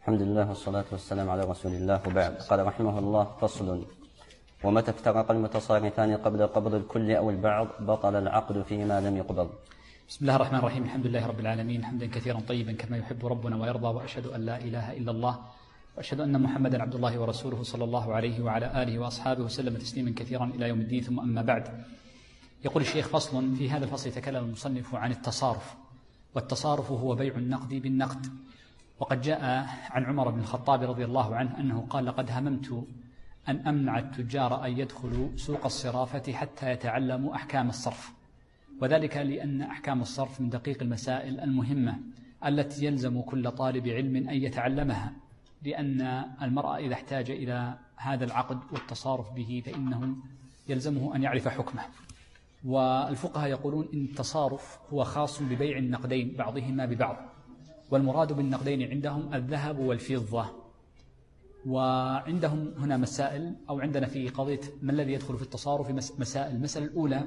الحمد لله والصلاة والسلام على رسول الله، وبعد. قال رحمه الله: فصل: ومتى افترق المتصارفان قبل قبض الكل أو البعض بطل العقد فيما لم يقبض. بسم الله الرحمن الرحيم. الحمد لله رب العالمين، حمدا كثيرا طيبا كما يحب ربنا ويرضى، وأشهد أن لا إله إلا الله وأشهد أن محمدا عبد الله ورسوله صلى الله عليه وعلى آله وأصحابه وسلم تسليما كثيرا إلى يوم الدين. ثم أما بعد، يقول الشيخ: فصل: في هذا الفصل يتكلم المصنف عن التصارف، والتصارف هو بيع النقد بالنقد. وقد جاء عن عمر بن الخطاب رضي الله عنه أنه قال: لقد هممت أن أمنع التجار أن يدخلوا سوق الصرافة حتى يتعلموا أحكام الصرف، وذلك لأن أحكام الصرف من دقيق المسائل المهمة التي يلزم كل طالب علم أن يتعلمها، لأن المرء إذا احتاج إلى هذا العقد والتصارف به فإنه يلزمه أن يعرف حكمه. والفقهاء يقولون إن التصارف هو خاص ببيع النقدين بعضهما ببعض، والمراد بالنقدين عندهم الذهب والفضة. وعندهم هنا مسائل، أو عندنا في قضية ما الذي يدخل في التصارف مسائل. المسألة الأولى: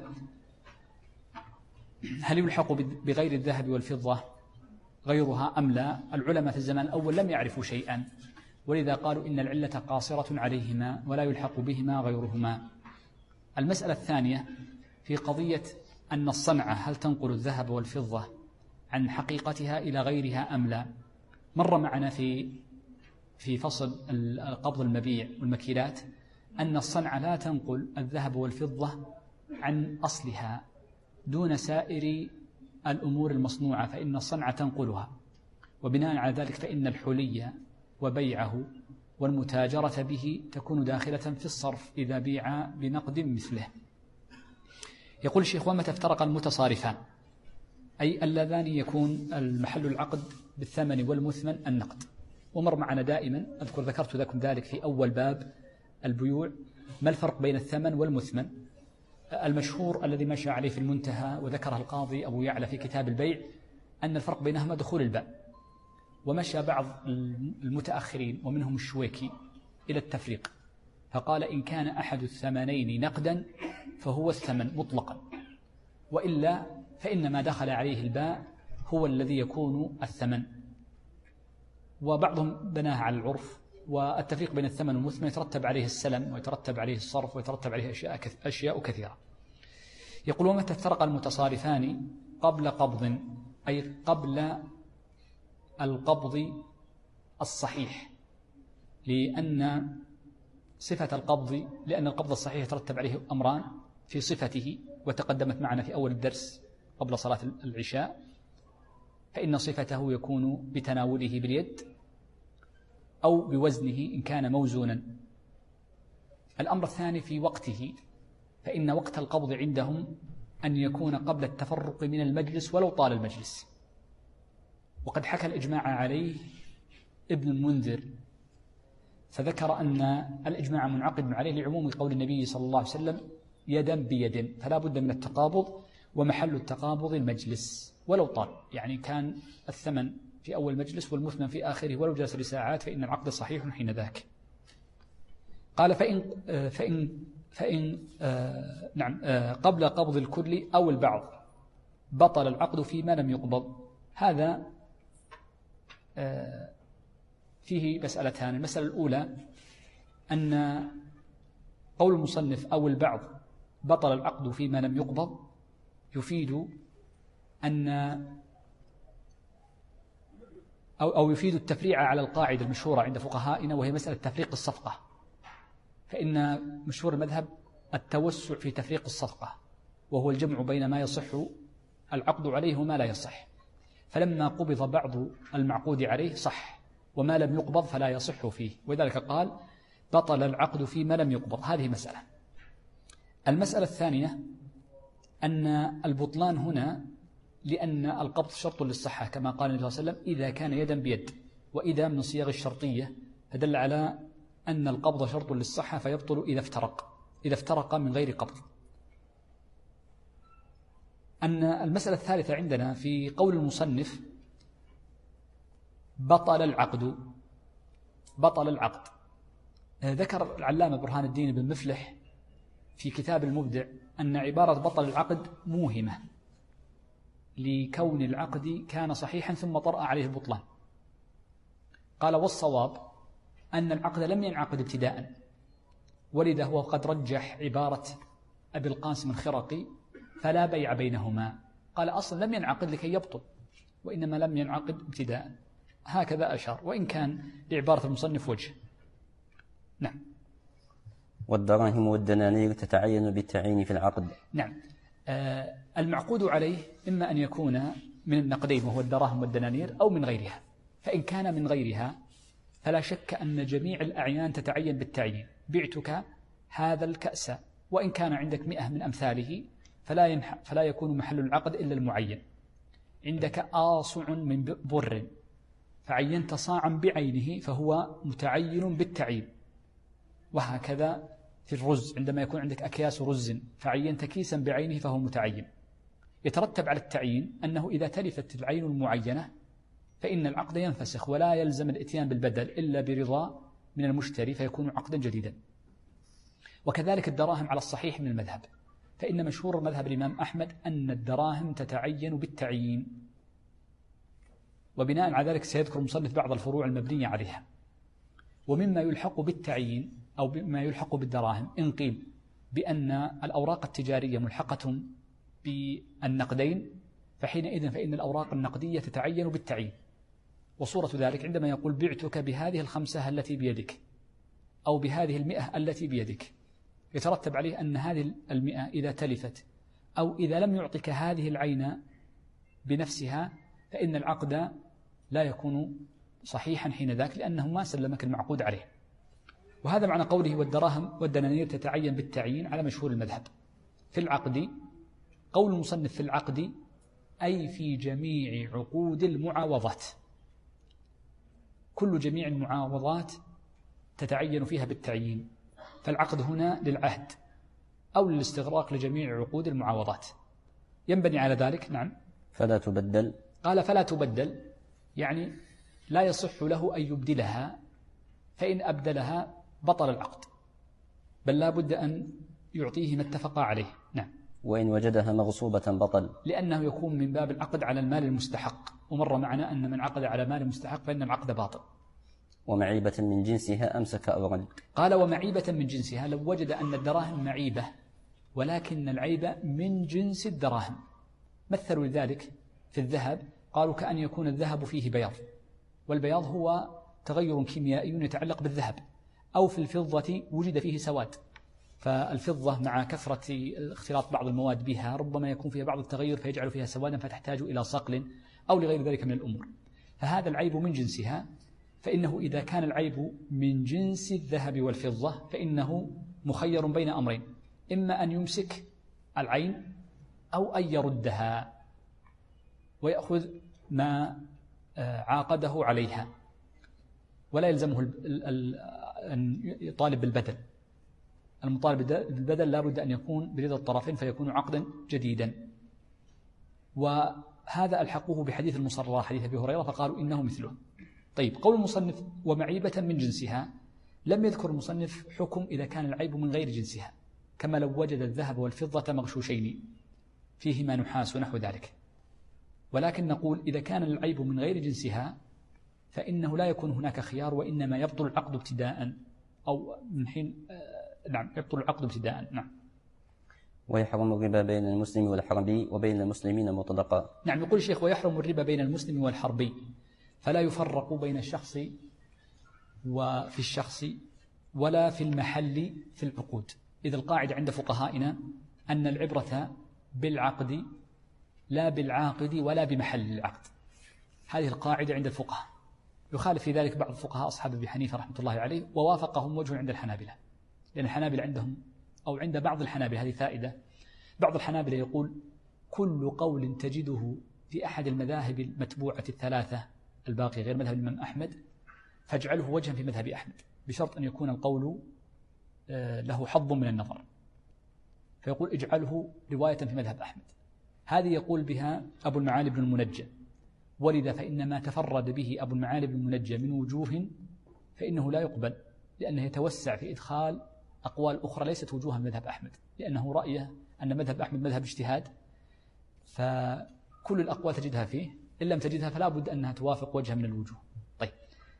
هل يلحق بغير الذهب والفضة غيرها أم لا؟ العلماء في الزمان الأول لم يعرفوا شيئا، ولذا قالوا إن العلة قاصرة عليهما ولا يلحق بهما غيرهما. المسألة الثانية في قضية أن الصنعة هل تنقل الذهب والفضة عن حقيقتها إلى غيرها أم لا. مر معنا في فصل قبض المبيع والمكيلات أن الصنعة لا تنقل الذهب والفضة عن أصلها دون سائر الأمور المصنوعة، فإن الصنعة تنقلها، وبناء على ذلك فإن الحلي وبيعه والمتاجرة به تكون داخلة في الصرف إذا بيع بنقد مثله. يقول الشيخ: ومتى افترق المتصارفان، أي اللذان يكون المحل العقد بالثمن والمثمن النقد. ومر معنا دائما، ذكرت لكم ذلك في أول باب البيوع، ما الفرق بين الثمن والمثمن. المشهور الذي مشى عليه في المنتهى وذكره القاضي أبو يعلى في كتاب البيع أن الفرق بينهما دخول الباء، ومشى بعض المتأخرين ومنهم الشويكي إلى التفريق، فقال: إن كان أحد الثمنين نقدا فهو الثمن مطلقا، وإلا فإن ما دخل عليه الباء هو الذي يكون الثمن. وبعضهم بناها على العرف، والتفريق بين الثمن والمثمن يترتب عليه السلم ويترتب عليه الصرف ويترتب عليه أشياء كثيرة. يقول: ومتى افترق المتصارفان قبل قبض، أي قبل القبض الصحيح، لأن القبض الصحيح يترتب عليه أمران في صفته، وتقدمت معنا في أول الدرس قبل صلاة العشاء، فإن صفته يكون بتناوله باليد أو بوزنه إن كان موزونا. الأمر الثاني في وقته، فإن وقت القبض عندهم أن يكون قبل التفرق من المجلس ولو طال المجلس. وقد حكى الإجماع عليه ابن المنذر، فذكر أن الإجماع منعقد عليه لعموم قول النبي صلى الله عليه وسلم: يدا بيد، فلا بد من التقابض، ومحل التقابض المجلس ولو طال، يعني كان الثمن في أول مجلس والمثمن في آخره ولو جلس لساعات فإن العقد صحيح حين ذاك. قال: فإن قبل قبض الكل أو البعض بطل العقد فيما لم يقبض. هذا فيه مسألتان. المسألة الأولى أن قول المصنف أو البعض بطل العقد فيما لم يقبض يفيد أن أو يفيد التفريع على القاعدة المشهورة عند فقهائنا، وهي مسألة تفريق الصفقة، فإن مشهور المذهب التوسع في تفريق الصفقة، وهو الجمع بين ما يصح العقد عليه وما لا يصح. فلما قبض بعض المعقود عليه صح، وما لم يقبض فلا يصح فيه، وذلك قال: بطل العقد فيما لم يقبض. هذه مسألة. المسألة الثانية أن البطلان هنا لأن القبض شرط للصحة، كما قال النبي صلى الله عليه وسلم: إذا كان يدا بيد، وإذا من صيغ الشرطية، فدل على أن القبض شرط للصحة فيبطل إذا افترق من غير قبض. أن المسألة الثالثة عندنا في قول المصنف: بطل العقد. ذكر العلامة برهان الدين بن مفلح في كتاب المبدع أن عبارة بطل العقد موهمة، لكون العقد كان صحيحا ثم طرأ عليه البطلان، قال والصواب أن العقد لم ينعقد ابتداء، ولذا هو قد رجح عبارة أبي القاسم الخرقي فلا بيع بينهما، قال أصلا لم ينعقد لكي يبطل، وإنما لم ينعقد ابتداء، هكذا أشار، وإن كان لعبارة المصنف وجه. نعم. والدراهم والدنانير تتعين بالتعيين في العقد. نعم. المعقود عليه إما أن يكون من النقدين وهو الدراهم والدنانير، أو من غيرها، فإن كان من غيرها فلا شك أن جميع الأعيان تتعين بالتعيين. بعتك هذا الكأس وإن كان عندك 100 من أمثاله فلا يكون محل العقد إلا المعين. عندك آصع من بر فعينت صاعا بعينه فهو متعين بالتعيين، وهكذا في الرز عندما يكون عندك أكياس رز فعينت كيسا بعينه فهو متعين. يترتب على التعيين أنه إذا تلفت العين المعينة فإن العقد ينفسخ ولا يلزم الإتيان بالبدل إلا برضا من المشتري فيكون عقدا جديدا. وكذلك الدراهم على الصحيح من المذهب، فإن مشهور مذهب الإمام أحمد أن الدراهم تتعين بالتعيين، وبناء على ذلك سيذكر المصنف بعض الفروع المبنية عليها. ومما يلحق بالتعيين أو بما يلحق بالدراهم إن قيل بأن الأوراق التجارية ملحقة بالنقدين فحينئذ فإن الأوراق النقدية تتعين بالتعيين. وصورة ذلك عندما يقول بعتك بهذه 5 التي بيدك أو بهذه 100 التي بيدك، يترتب عليه أن هذه 100 إذا تلفت أو إذا لم يعطك هذه العين بنفسها فإن العقد لا يكون صحيحا حين ذاك، لأنه ما سلمك المعقود عليه. وهذا معنى قوله والدراهم والدنانير تتعين بالتعيين على مشهور المذهب. في العقد قول المصنف في العقد أي في جميع عقود المعاوضات، كل جميع المعاوضات تتعين فيها بالتعيين، فالعقد هنا للعهد أو للاستغراق لجميع عقود المعاوضات ينبني على ذلك. نعم. فلا تبدل، قال فلا تبدل يعني لا يصح له أن يبدلها، فإن أبدلها بطل العقد، بل لا بد أن يعطيه ما اتفق عليه. نعم. وإن وجدها مغصوبة بطل، لأنه يكون من باب العقد على المال المستحق، ومر معنا أن من عقد على مال مستحق فإن العقد باطل. ومعيبة من جنسها أمسك أو رد. قال ومعيبة من جنسها، لو وجد أن الدراهم معيبة ولكن العيب من جنس الدراهم، مثلوا لذلك في الذهب، قالوا كأن يكون الذهب فيه بياض، والبياض هو تغير كيميائي يتعلق بالذهب، أو في الفضة وجد فيه سواد، فالفضة مع كثرة اختلاط بعض المواد بها ربما يكون فيها بعض التغير فيجعل فيها سوادا فتحتاج إلى صقل أو لغير ذلك من الأمور، فهذا العيب من جنسها. فإنه إذا كان العيب من جنس الذهب والفضة فإنه مخير بين أمرين، إما أن يمسك العين أو أن يردها ويأخذ ما عاقده عليها، ولا يلزمه أن يطالب بالبدل. المطالب بالبدل لا بد أن يكون برضا الطرفين فيكون عقدا جديدا. وهذا ألحقوه بحديث المصرى حديث أبي هريرة فقالوا إنه مثله. طيب، قول المصنف ومعيبة من جنسها، لم يذكر المصنف حكم إذا كان العيب من غير جنسها، كما لو وجد الذهب والفضة مغشوشين فيهما نحاس ونحو ذلك، ولكن نقول إذا كان العيب من غير جنسها فإنه لا يكون هناك خيار، وإنما يبطل العقد ابتداء أو من حين نعم يبطل العقد ابتداء. نعم. ويحرم الربا بين المسلم والحربي وبين المسلمين مطلقا. نعم. يقول الشيخ ويحرم الربا بين المسلم والحربي، فلا يفرق بين الشخص وفي الشخص ولا في المحل في العقود، إذ القاعدة عند فقهائنا أن العبرة بالعقد لا بالعاقد ولا بمحل العقد، هذه القاعدة عند الفقهاء. يخالف في ذلك بعض الفقهاء أصحاب أبي حنيفة رحمة الله عليه، ووافقهم وجه عند الحنابلة، لأن الحنابلة عندهم أو عند بعض الحنابلة هذه فائدة، بعض الحنابلة يقول كل قول تجده في أحد المذاهب المتبوعة الثلاثة الباقي غير مذهب الإمام أحمد فاجعله وجها في مذهب أحمد، بشرط أن يكون القول له حظ من النظر، فيقول اجعله رواية في مذهب أحمد. هذه يقول بها أبو المعالي بن المنجى، ولذا فإن ما تفرد به أبو المعالي بن المنجى من وجوه فإنه لا يقبل، لأنه يتوسع في إدخال أقوال أخرى ليست وجوها مذهب أحمد، لأنه رأيه أن مذهب أحمد مذهب اجتهاد، فكل الأقوال تجدها فيه، إن لم تجدها فلا بد أنها توافق وجه من الوجوه. طيب،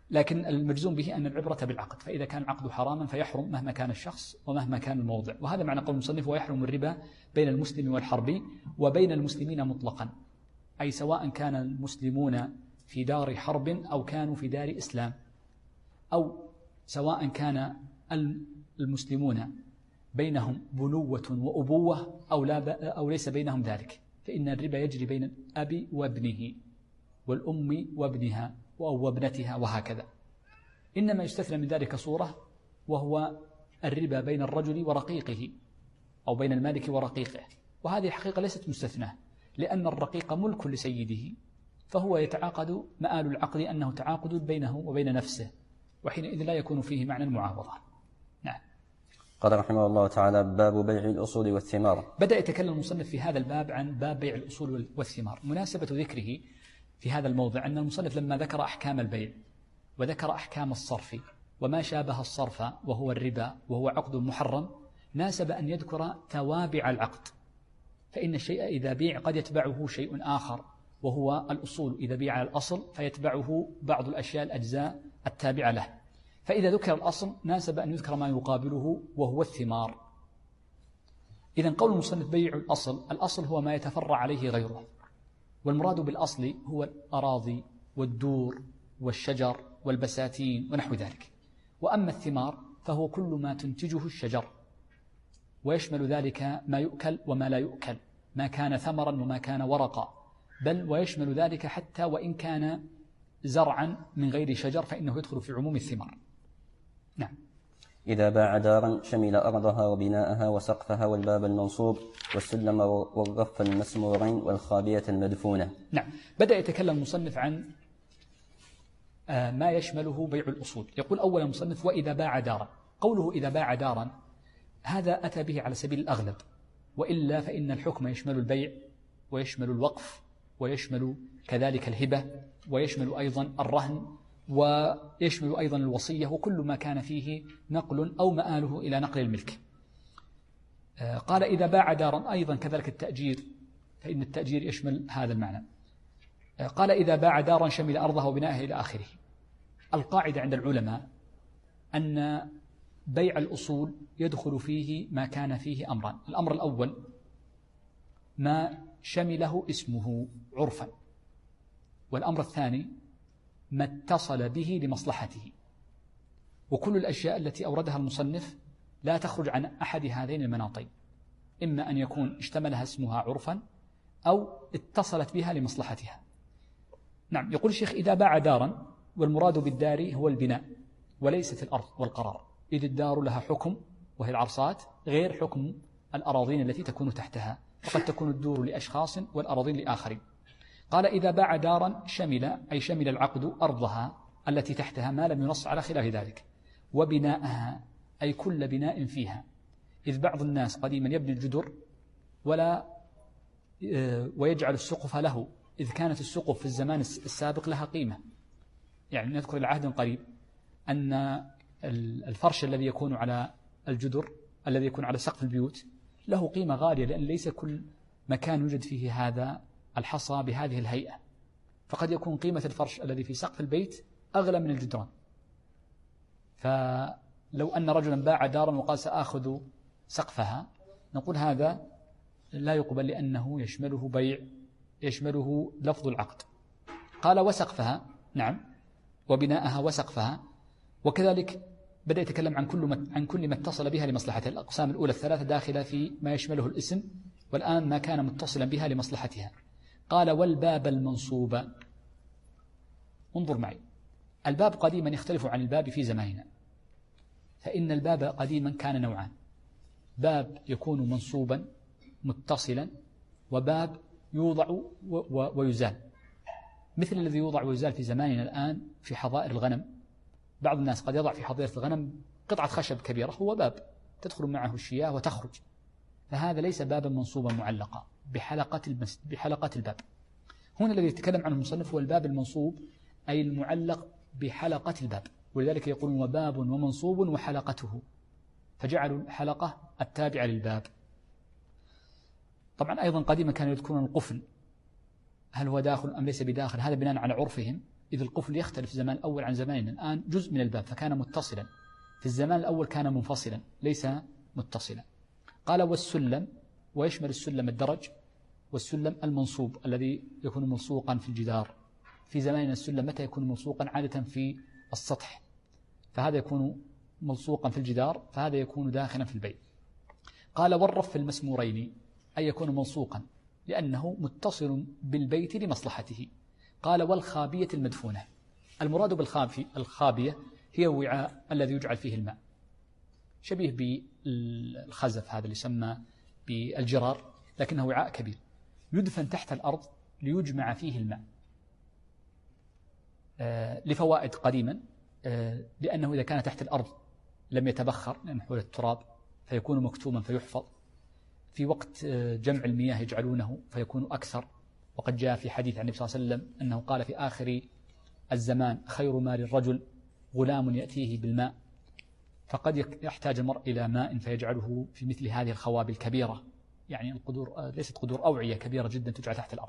لكن المجزوم به أن العبرة بالعقد، فإذا كان العقد حراما فيحرم مهما كان الشخص ومهما كان الموضع. وهذا معنى قول المصنف ويحرم الربا بين المسلم والحربي وبين المسلمين مطلقا، أي سواء كان المسلمون في دار حرب أو كانوا في دار إسلام، أو سواء كان المسلمون بينهم بنوة وأبوة أو ليس بينهم ذلك، فإن الربا يجري بين الأب وابنه والأم وابنها وابنتها وهكذا. إنما يستثنى من ذلك صورة، وهو الربا بين الرجل ورقيقه أو بين المالك ورقيقه، وهذه الحقيقة ليست مستثناة، لأن الرقيق ملك لسيده، فهو يتعاقد مآل العقد أنه تعاقد بينه وبين نفسه، وحينئذ لا يكون فيه معنى المعاوضة. نعم. قال رحمه الله تعالى: باب بيع الأصول والثمار. بدأ يتكلم المصنف في هذا الباب عن باب بيع الأصول والثمار. مناسبة ذكره في هذا الموضع أن المصنف لما ذكر أحكام البيع وذكر أحكام الصرف وما شابه الصرف وهو الربا وهو عقد محرم، ناسب أن يذكر توابع العقد، فإن الشيء إذا بيع قد يتبعه شيء آخر، وهو الأصول. إذا بيع الأصل فيتبعه بعض الأشياء الأجزاء التابعة له، فإذا ذكر الأصل ناسب أن يذكر ما يقابله وهو الثمار. إذن قول المصنف بيع الأصل هو ما يتفرع عليه غيره، والمراد بالأصل هو الأراضي والدور والشجر والبساتين ونحو ذلك. وأما الثمار فهو كل ما تنتجه الشجر، ويشمل ذلك ما يؤكل وما لا يؤكل، ما كان ثمرا وما كان ورقا، بل ويشمل ذلك حتى وإن كان زرعا من غير شجر فإنه يدخل في عموم الثمار. نعم. إذا باع دارا شمل أرضها وبناءها وسقفها والباب المنصوب والسلم والرف المسمورين والخابية المدفونة. نعم. بدأ يتكلم المصنف عن ما يشمله بيع الأصول. يقول أولا المصنف: وإذا باع دارا. قوله إذا باع دارا هذا أتى به على سبيل الأغلب، وإلا فإن الحكم يشمل البيع ويشمل الوقف ويشمل كذلك الهبة ويشمل أيضا الرهن ويشمل أيضا الوصية، وكل ما كان فيه نقل أو مآله إلى نقل الملك. قال إذا باع دارا، أيضا كذلك التأجير، فإن التأجير يشمل هذا المعنى. قال إذا باع دارا شمل أرضها وبنائها إلى آخره. القاعدة عند العلماء أن بيع الأصول يدخل فيه ما كان فيه أمران: الأمر الأول ما شمله اسمه عرفا، والأمر الثاني ما اتصل به لمصلحته. وكل الأشياء التي أوردها المصنف لا تخرج عن أحد هذين المناطين، إما أن يكون اشتملها اسمها عرفا أو اتصلت بها لمصلحتها. نعم. يقول الشيخ: إذا باع دارا، والمراد بالدار هو البناء وليست الأرض والقرار، إذ الدار لها حكم وهي العرصات غير حكم الأراضين التي تكون تحتها، وقد تكون الدور لأشخاص والأراضين لآخرين. قال إذا باع دارا شمل، أي شمل العقد أرضها التي تحتها ما لم ينص على خلاف ذلك، وبناءها أي كل بناء فيها، إذ بعض الناس قديما يبني الجدر ويجعل السقف له، إذ كانت السقف في الزمان السابق لها قيمة. يعني نذكر العهد قريب أن الفرش الذي يكون على الجدر الذي يكون على سقف البيوت له قيمة غالية، لأن ليس كل مكان يوجد فيه هذا الحصى بهذه الهيئة، فقد يكون قيمة الفرش الذي في سقف البيت أغلى من الجدران. فلو أن رجلا باع دارا وقال سآخذ سقفها، نقول هذا لا يقبل، لأنه يشمله لفظ العقد. قال وسقفها، نعم، وبناءها وسقفها. وكذلك بدأ يتكلم عن كل ما اتصل بها لمصلحتها. الأقسام الأولى الثلاثة داخلة في ما يشمله الاسم، والآن ما كان متصلا بها لمصلحتها. قال والباب المنصوب. انظر معي، الباب قديما يختلف عن الباب في زماننا، فإن الباب قديما كان نوعان: باب يكون منصوبا متصلا، وباب يوضع ويزال، مثل الذي يوضع ويزال في زماننا الآن في حظائر الغنم. بعض الناس قد يضع في حظيرة الغنم قطعة خشب كبيرة، هو باب تدخل معه الشياه وتخرج، فهذا ليس بابا منصوبا معلقا بحلقة الباب. هنا الذي يتكلم عنه المصنف هو الباب المنصوب، أي المعلق بحلقة الباب، ولذلك يقول وباب ومنصوب وحلقته، فجعلوا الحلقة التابعة للباب. طبعا أيضا قديما كانوا يذكرون القفل، هل هو داخل أم ليس بداخل، هذا بناء على عرفهم، إذ القفل يختلف زمان الأول عن زماننا الآن. جزء من الباب فكان متصلا، في الزمان الأول كان منفصلا ليس متصلا. قال والسلم، ويشمل السلم الدرج والسلم المنصوب الذي يكون ملصوقا في الجدار. في زماننا السلم متى يكون ملصوقا؟ عادة في السطح، فهذا يكون ملصوقا في الجدار، فهذا يكون داخلا في البيت. قال والرف المسمورين، أي يكون ملصوقا لأنه متصل بالبيت لمصلحته. قال والخابية المدفونة، المراد بالخابية هي الوعاء الذي يجعل فيه الماء، شبيه بالخزف هذا اللي يسمى بالجرار، لكنه وعاء كبير يدفن تحت الأرض ليجمع فيه الماء لفوائد قديما، لأنه إذا كان تحت الأرض لم يتبخر لأن حول التراب فيكون مكتوما فيحفظ. في وقت جمع المياه يجعلونه فيكون أكثر، وقد جاء في حديث عن النبي صلى الله عليه وسلم أنه قال في آخر الزمان خير مال الرجل غلام يأتيه بالماء، فقد يحتاج المرء إلى ماء فيجعله في مثل هذه الخوابي الكبيرة، يعني القدور ليست قدور، أوعية كبيرة جدا تجعل تحت الأرض،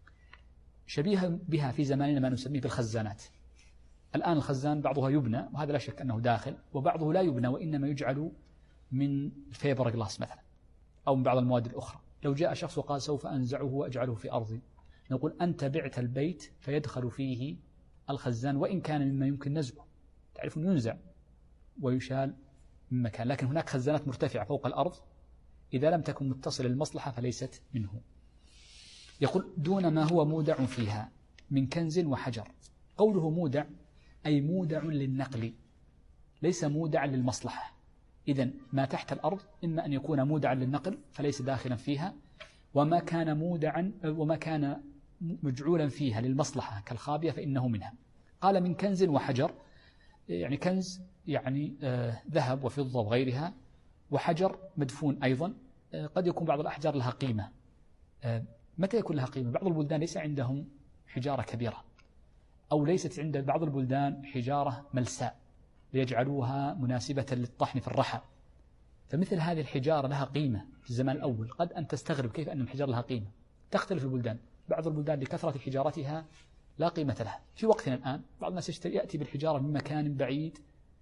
شبيها بها في زماننا ما نسميه بالخزانات. الآن الخزان بعضها يبنى وهذا لا شك أنه داخل، وبعضه لا يبنى وإنما يجعل من فيبر جلاس مثلا أو من بعض المواد الأخرى. لو جاء شخص وقال سوف أنزعه وأجعله في أرضي، نقول أنت بعت البيت فيدخل فيه الخزان وإن كان مما يمكن نزعه، تعرف أنه ينزع ويشال من مكان، لكن هناك خزانات مرتفعة فوق الأرض إذا لم تكن متصلة للمصلحة فليست منه. يقول دون ما هو مودع فيها من كنز وحجر. قوله مودع أي مودع للنقل ليس مودع للمصلحة. إذن ما تحت الأرض إما أن يكون مودعا للنقل فليس داخلا فيها، وما كان مودعا وما كان مجعولا فيها للمصلحة كالخابية فإنه منها. قال من كنز وحجر، يعني كنز يعني ذهب وفضة وغيرها، وحجر مدفون أيضا. قد يكون بعض الأحجار لها قيمة. متى يكون لها قيمة؟ بعض البلدان ليس عندهم حجارة كبيرة، أو ليست عند بعض البلدان حجارة ملساء ليجعلوها مناسبة للطحن في الرحى، فمثل هذه الحجارة لها قيمة في الزمان الأول. قد أن تستغرب كيف أن الحجارة لها قيمة، تختلف البلدان. بعض البلدان لكثرة حجارتها لا قيمة لها. في وقتنا الآن بعض الناس يأتي بالحجارة من مكان بعيد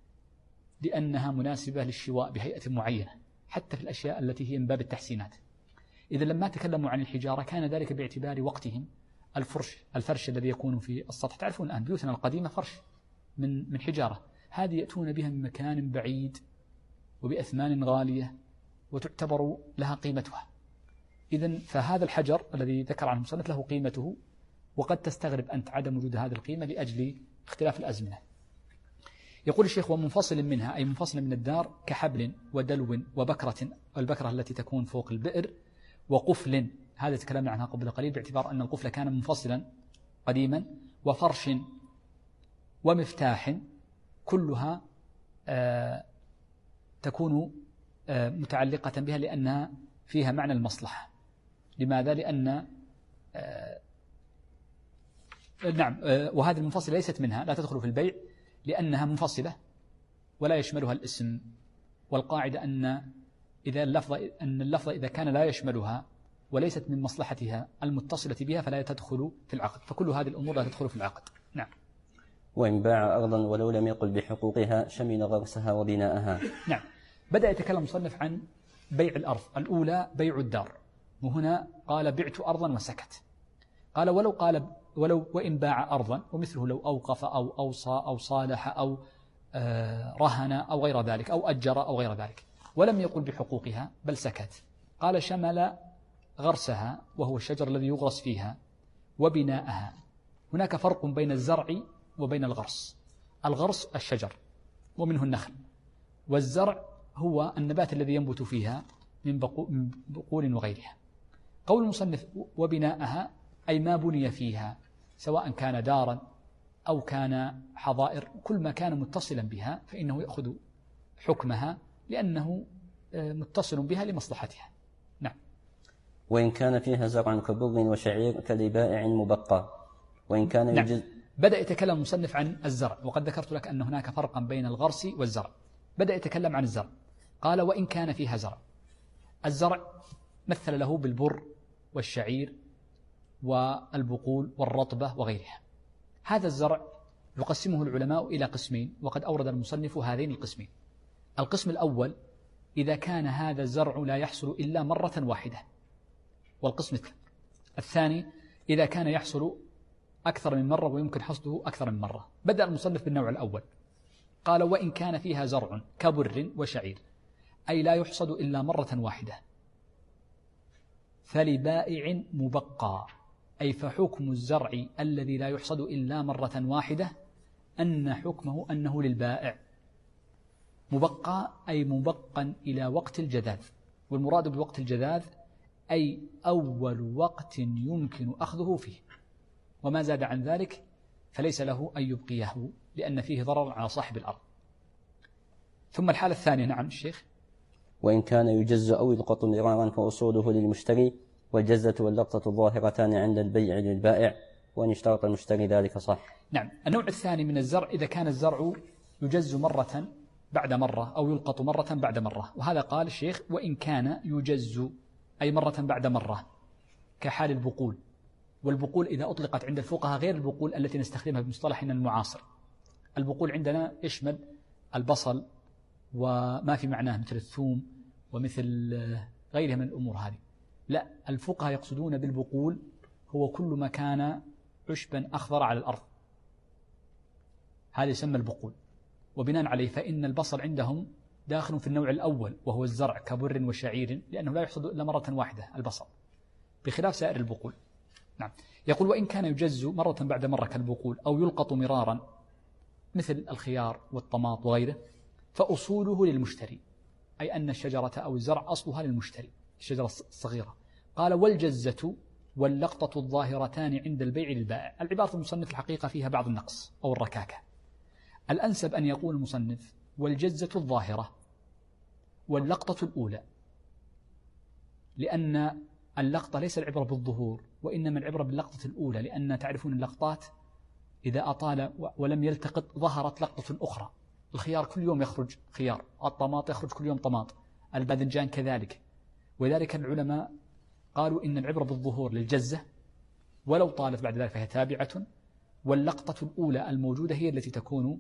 لأنها مناسبة للشواء بهيئة معينة، حتى في الأشياء التي هي من باب التحسينات. إذا لما تكلموا عن الحجارة كان ذلك باعتبار وقتهم. الفرش الذي يكون في السطح، تعرفون الآن بيوتنا القديمة فرش من حجارة، هذه يأتون بها من مكان بعيد وبأثمان غالية وتعتبر لها قيمتها. إذن فهذا الحجر الذي ذكر عنه المصنف له قيمته، وقد تستغرب أنت عدم وجود هذه القيمة لأجل اختلاف الأزمنة. يقول الشيخ ومنفصل منها أي منفصل من الدار كحبل ودلو وبكرة، والبكرة التي تكون فوق البئر، وقفل، هذا تكلمنا عنها قبل قليل باعتبار أن القفل كان منفصلا قديما، وفرش ومفتاح، كلها تكون متعلقة بها لأنها فيها معنى المصلحة. لماذا؟ لأن نعم، وهذه المنفصلة ليست منها، لا تدخل في البيع لأنها منفصلة ولا يشملها الاسم. والقاعدة أن اللفظ إذا كان لا يشملها وليست من مصلحتها المتصلة بها فلا تدخل في العقد، فكل هذه الأمور لا تدخل في العقد. نعم. وإن باع أرضا ولو لم يقل بحقوقها شمل غرسها وبناءها. نعم. بدأ يتكلم المصنف عن بيع الأرض. الأولى بيع الدار، وهنا قال بعت أرضا وسكت. قال ولو وإن باع أرضا، ومثله لو أوقف أو أوصى أو صالح أو رهن أو غير ذلك أو أجر أو غير ذلك، ولم يقل بحقوقها بل سكت. قال شمل غرسها وهو الشجر الذي يغرس فيها، وبناءها. هناك فرق بين الزرع وبين الغرس. الغرس الشجر ومنه النخل، والزرع هو النبات الذي ينبت فيها من بقول وغيرها. قول المصنف وبناءها أي ما بني فيها، سواء كان دارا أو كان حظائر، كل ما كان متصلا بها فإنه يأخذ حكمها لأنه متصل بها لمصلحتها. نعم. وإن كان فيها زرع كبر وشعير كلبائع مبقى، وإن كان يجز. نعم. بدأ يتكلم المصنف عن الزرع، وقد ذكرت لك أن هناك فرقا بين الغرس والزرع. بدأ يتكلم عن الزرع، قال وإن كان فيها زرع. الزرع مثل له بالبر والشعير والبقول والرطبة وغيرها. هذا الزرع يقسمه العلماء إلى قسمين، وقد أورد المصنف هذين القسمين. القسم الأول إذا كان هذا الزرع لا يحصل إلا مرة واحدة، والقسم الثاني إذا كان يحصل أكثر من مرة ويمكن حصده أكثر من مرة. بدأ المصنف بالنوع الأول، قال وإن كان فيها زرع كبر وشعير، أي لا يحصد إلا مرة واحدة، فلبائع مبقى، أي فحكم الزرع الذي لا يحصد إلا مرة واحدة أن حكمه أنه للبائع. مبقى أي مبقى إلى وقت الجذاذ، والمراد بوقت الجذاذ أي أول وقت يمكن أخذه فيه، وما زاد عن ذلك فليس له أن يبقيه لأن فيه ضرر على صاحب الأرض. ثم الحالة الثانية. نعم الشيخ. وإن كان يجز أو يلقط مرارا فأصوله للمشتري، والجزة واللقطة ظاهرتان عند البيع للبائع، وإن اشترط المشتري ذلك صح. نعم. النوع الثاني من الزرع إذا كان الزرع يجز مرة بعد مرة أو يلقط مرة بعد مرة، وهذا قال الشيخ وإن كان يجز أي مرة بعد مرة، كحال البقول. والبقول إذا أطلقت عند الفقهاء غير البقول التي نستخدمها بمصطلحنا المعاصر. البقول عندنا يشمل البصل وما في معناه مثل الثوم ومثل غيرها من الأمور هذه. لا، الفقهاء يقصدون بالبقول هو كل ما كان عشبا أخضر على الأرض، هذا يسمى البقول. وبناء عليه فإن البصل عندهم داخل في النوع الأول وهو الزرع كبر وشعير، لأنه لا يحصد إلا مرة واحدة البصل، بخلاف سائر البقول. نعم. يقول وإن كان يجز مرة بعد مرة كالبقول أو يلقط مرارا مثل الخيار والطماط وغيره، فأصوله للمشتري، أي أن الشجرة أو الزرع أصلها للمشتري، الشجرة الصغيرة. قال والجزة واللقطة الظاهرتان عند البيع للبائع. العبارة المصنف الحقيقة فيها بعض النقص أو الركاكة. الأنسب أن يقول المصنف والجزة الظاهرة واللقطة الأولى، لأن اللقطة ليس العبرة بالظهور وإنما العبرة باللقطة الأولى، لأن تعرفون اللقطات إذا أطال ولم يلتقط ظهرت لقطة أخرى. الخيار كل يوم يخرج خيار، الطماط يخرج كل يوم طماط، الباذنجان كذلك. وذلك العلماء قالوا إن العبرة بالظهور للجزة ولو طالت بعد ذلك فهي تابعة، واللقطة الأولى الموجودة هي التي تكون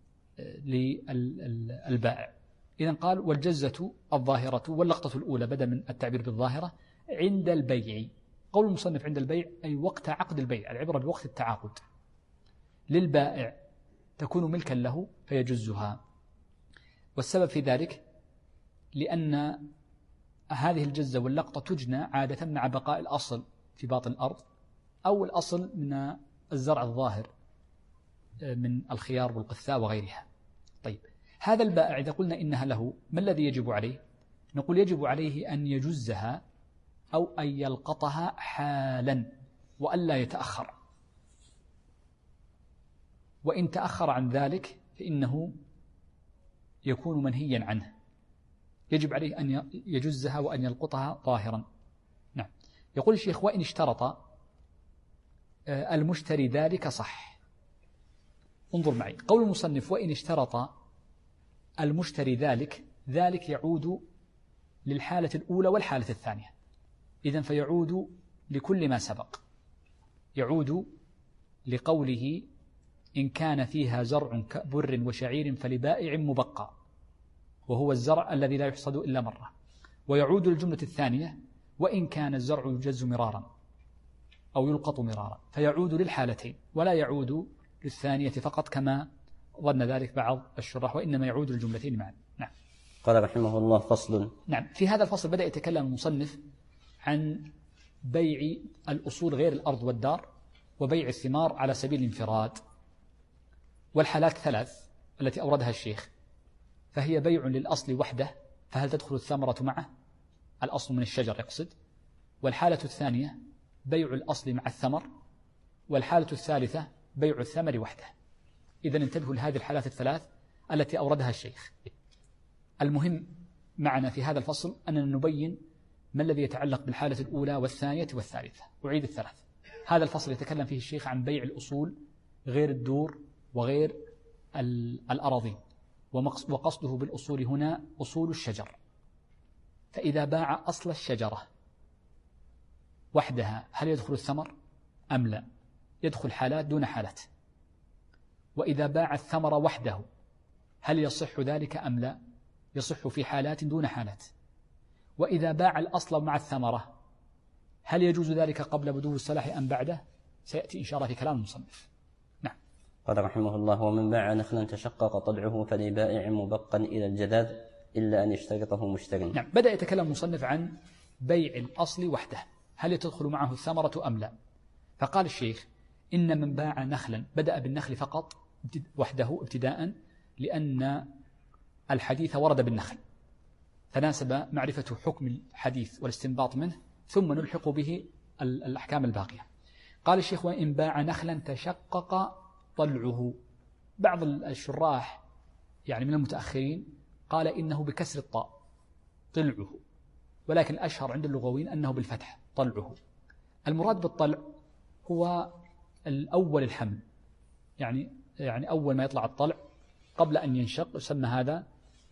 للبائع. إذن قال والجزة الظاهرة واللقطة الأولى بدأ من التعبير بالظاهرة عند البيع. قول المصنف عند البيع أي وقت عقد البيع، العبرة بوقت التعاقد. للبائع تكون ملكا له فيجزها. والسبب في ذلك لأن هذه الجزة واللقطة تجنى عادة مع بقاء الأصل في باطن الأرض أو الأصل من الزرع الظاهر من الخيار والقثاء وغيرها. طيب، هذا البائع إذا قلنا إنها له، ما الذي يجب عليه؟ نقول يجب عليه أن يجزها أو أن يلقطها حالا وألا يتأخر، وإن تأخر عن ذلك فإنه يكون منهيا عنه. يجب عليه أن يجزها وأن يلقطها ظاهرا. نعم. يقول الشيخ وإن اشترط المشتري ذلك صح. انظر معي قول المصنف وإن اشترط المشتري ذلك يعود للحالة الأولى والحالة الثانية، إذن فيعود لكل ما سبق. يعود لقوله إن كان فيها زرع كبر وشعير فلبائع مبقى، وهو الزرع الذي لا يحصد إلا مرة. ويعود للجملة الثانية وإن كان الزرع يجز مرارا أو يلقط مرارا، فيعود للحالتين ولا يعود للثانية فقط كما ظن ذلك بعض الشراح، وإنما يعود للجملتين معا. نعم. قال رحمه الله فصل. نعم. في هذا الفصل بدأ يتكلم المصنف عن بيع الأصول غير الأرض والدار وبيع الثمار على سبيل الانفراد. والحالات ثلاث التي أوردها الشيخ، فهي بيع للأصل وحده، فهل تدخل الثمرة معه؟ الأصل من الشجر يقصد. والحالة الثانية بيع الأصل مع الثمر. والحالة الثالثة بيع الثمر وحده. إذن انتبهوا لهذه الحالات الثلاث التي أوردها الشيخ. المهم معنا في هذا الفصل أننا نبين ما الذي يتعلق بالحالة الأولى والثانية والثالثة. أعيد الثلاث. هذا الفصل يتكلم فيه الشيخ عن بيع الأصول غير الدور وغير الأراضين، وقصده بالأصول هنا أصول الشجر. فإذا باع أصل الشجرة وحدها هل يدخل الثمر أم لا؟ يدخل حالات دون حالات. وإذا باع الثمر وحده هل يصح ذلك أم لا؟ يصح في حالات دون حالات. وإذا باع الأصل مع الثمرة هل يجوز ذلك قبل بدو الصلاح أم بعده؟ سيأتي إن شاء الله في كلام المصنف. نعم. قال رحمه الله: ومن باع نخلا تشقق طلعه فلبائع مبقا إلى الجذاذ إلا أن يشترطه مشتري. نعم. بدأ يتكلم المصنف عن بيع الأصل وحده، هل تدخل معه الثمرة أم لا؟ فقال الشيخ: إن من باع نخلا، بدأ بالنخل فقط وحده ابتداء، لأن الحديث ورد بالنخل، فناسب معرفة حكم الحديث والاستنباط منه ثم نلحق به الأحكام الباقية. قال الشيخ: وإن باع نخلا تشقق طلعه. بعض الشراح يعني من المتأخرين قال إنه بكسر الطاء طلعه، ولكن الأشهر عند اللغويين أنه بالفتح طلعه. المراد بالطلع هو الأول الحمل، يعني أول ما يطلع الطلع قبل أن ينشق يسمى هذا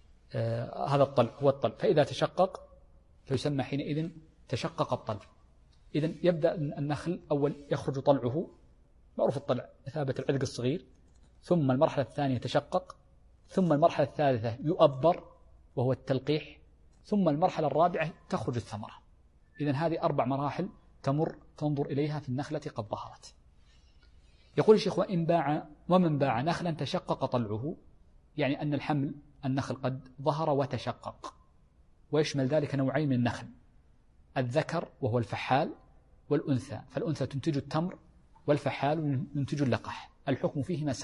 الطلع، هو الطلع. فإذا تشقق فيسمى حينئذ تشقق الطلع. إذن يبدأ النخل أول يخرج طلعه، معروف الطلع مثابة العذق الصغير، ثم المرحلة الثانية تشقق، ثم المرحلة الثالثة يؤبر وهو التلقيح، ثم المرحلة الرابعة تخرج الثمرة. إذن هذه 4 مراحل تنظر إليها في النخلة قد ظهرت. يقول الشيخ: ومن باع نخلا تشقق طلعه، يعني أن النخل قد ظهر وتشقق، ويشمل ذلك نوعين من النخل: الذكر وهو الفحال، والأنثى، فالأنثى تنتج التمر والفحال ينتج اللقاح. الحكم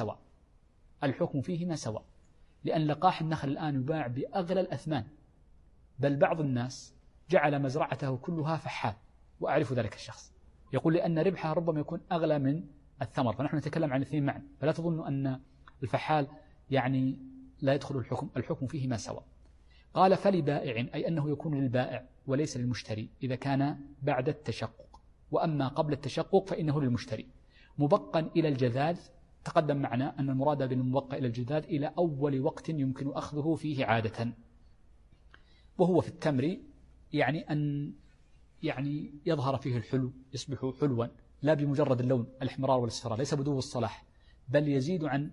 فيهما سواء، لأن لقاح النخل الآن يباع بأغلى الأثمان، بل بعض الناس جعل مزرعته كلها فحال، وأعرف ذلك الشخص يقول لأن ربحها ربما يكون أغلى من الثمر، فنحن نتكلم عن الاثنين معا، فلا تظن أن الفحال يعني لا يدخل الحكم فيهما سواء. قال: فلبائع، أي أنه يكون للبائع وليس للمشتري إذا كان بعد التشقق، وأما قبل التشقق فإنه للمشتري. مبقا إلى الجذاذ، تقدم معنا أن المراد بالمبقى إلى الجذاذ إلى أول وقت يمكن أخذه فيه عادة، وهو في التمر، يعني أن يظهر فيه الحلو، يصبح حلوا، لا بمجرد اللون الاحمرار والاصفرار، ليس بدو الصلاح، بل يزيد عن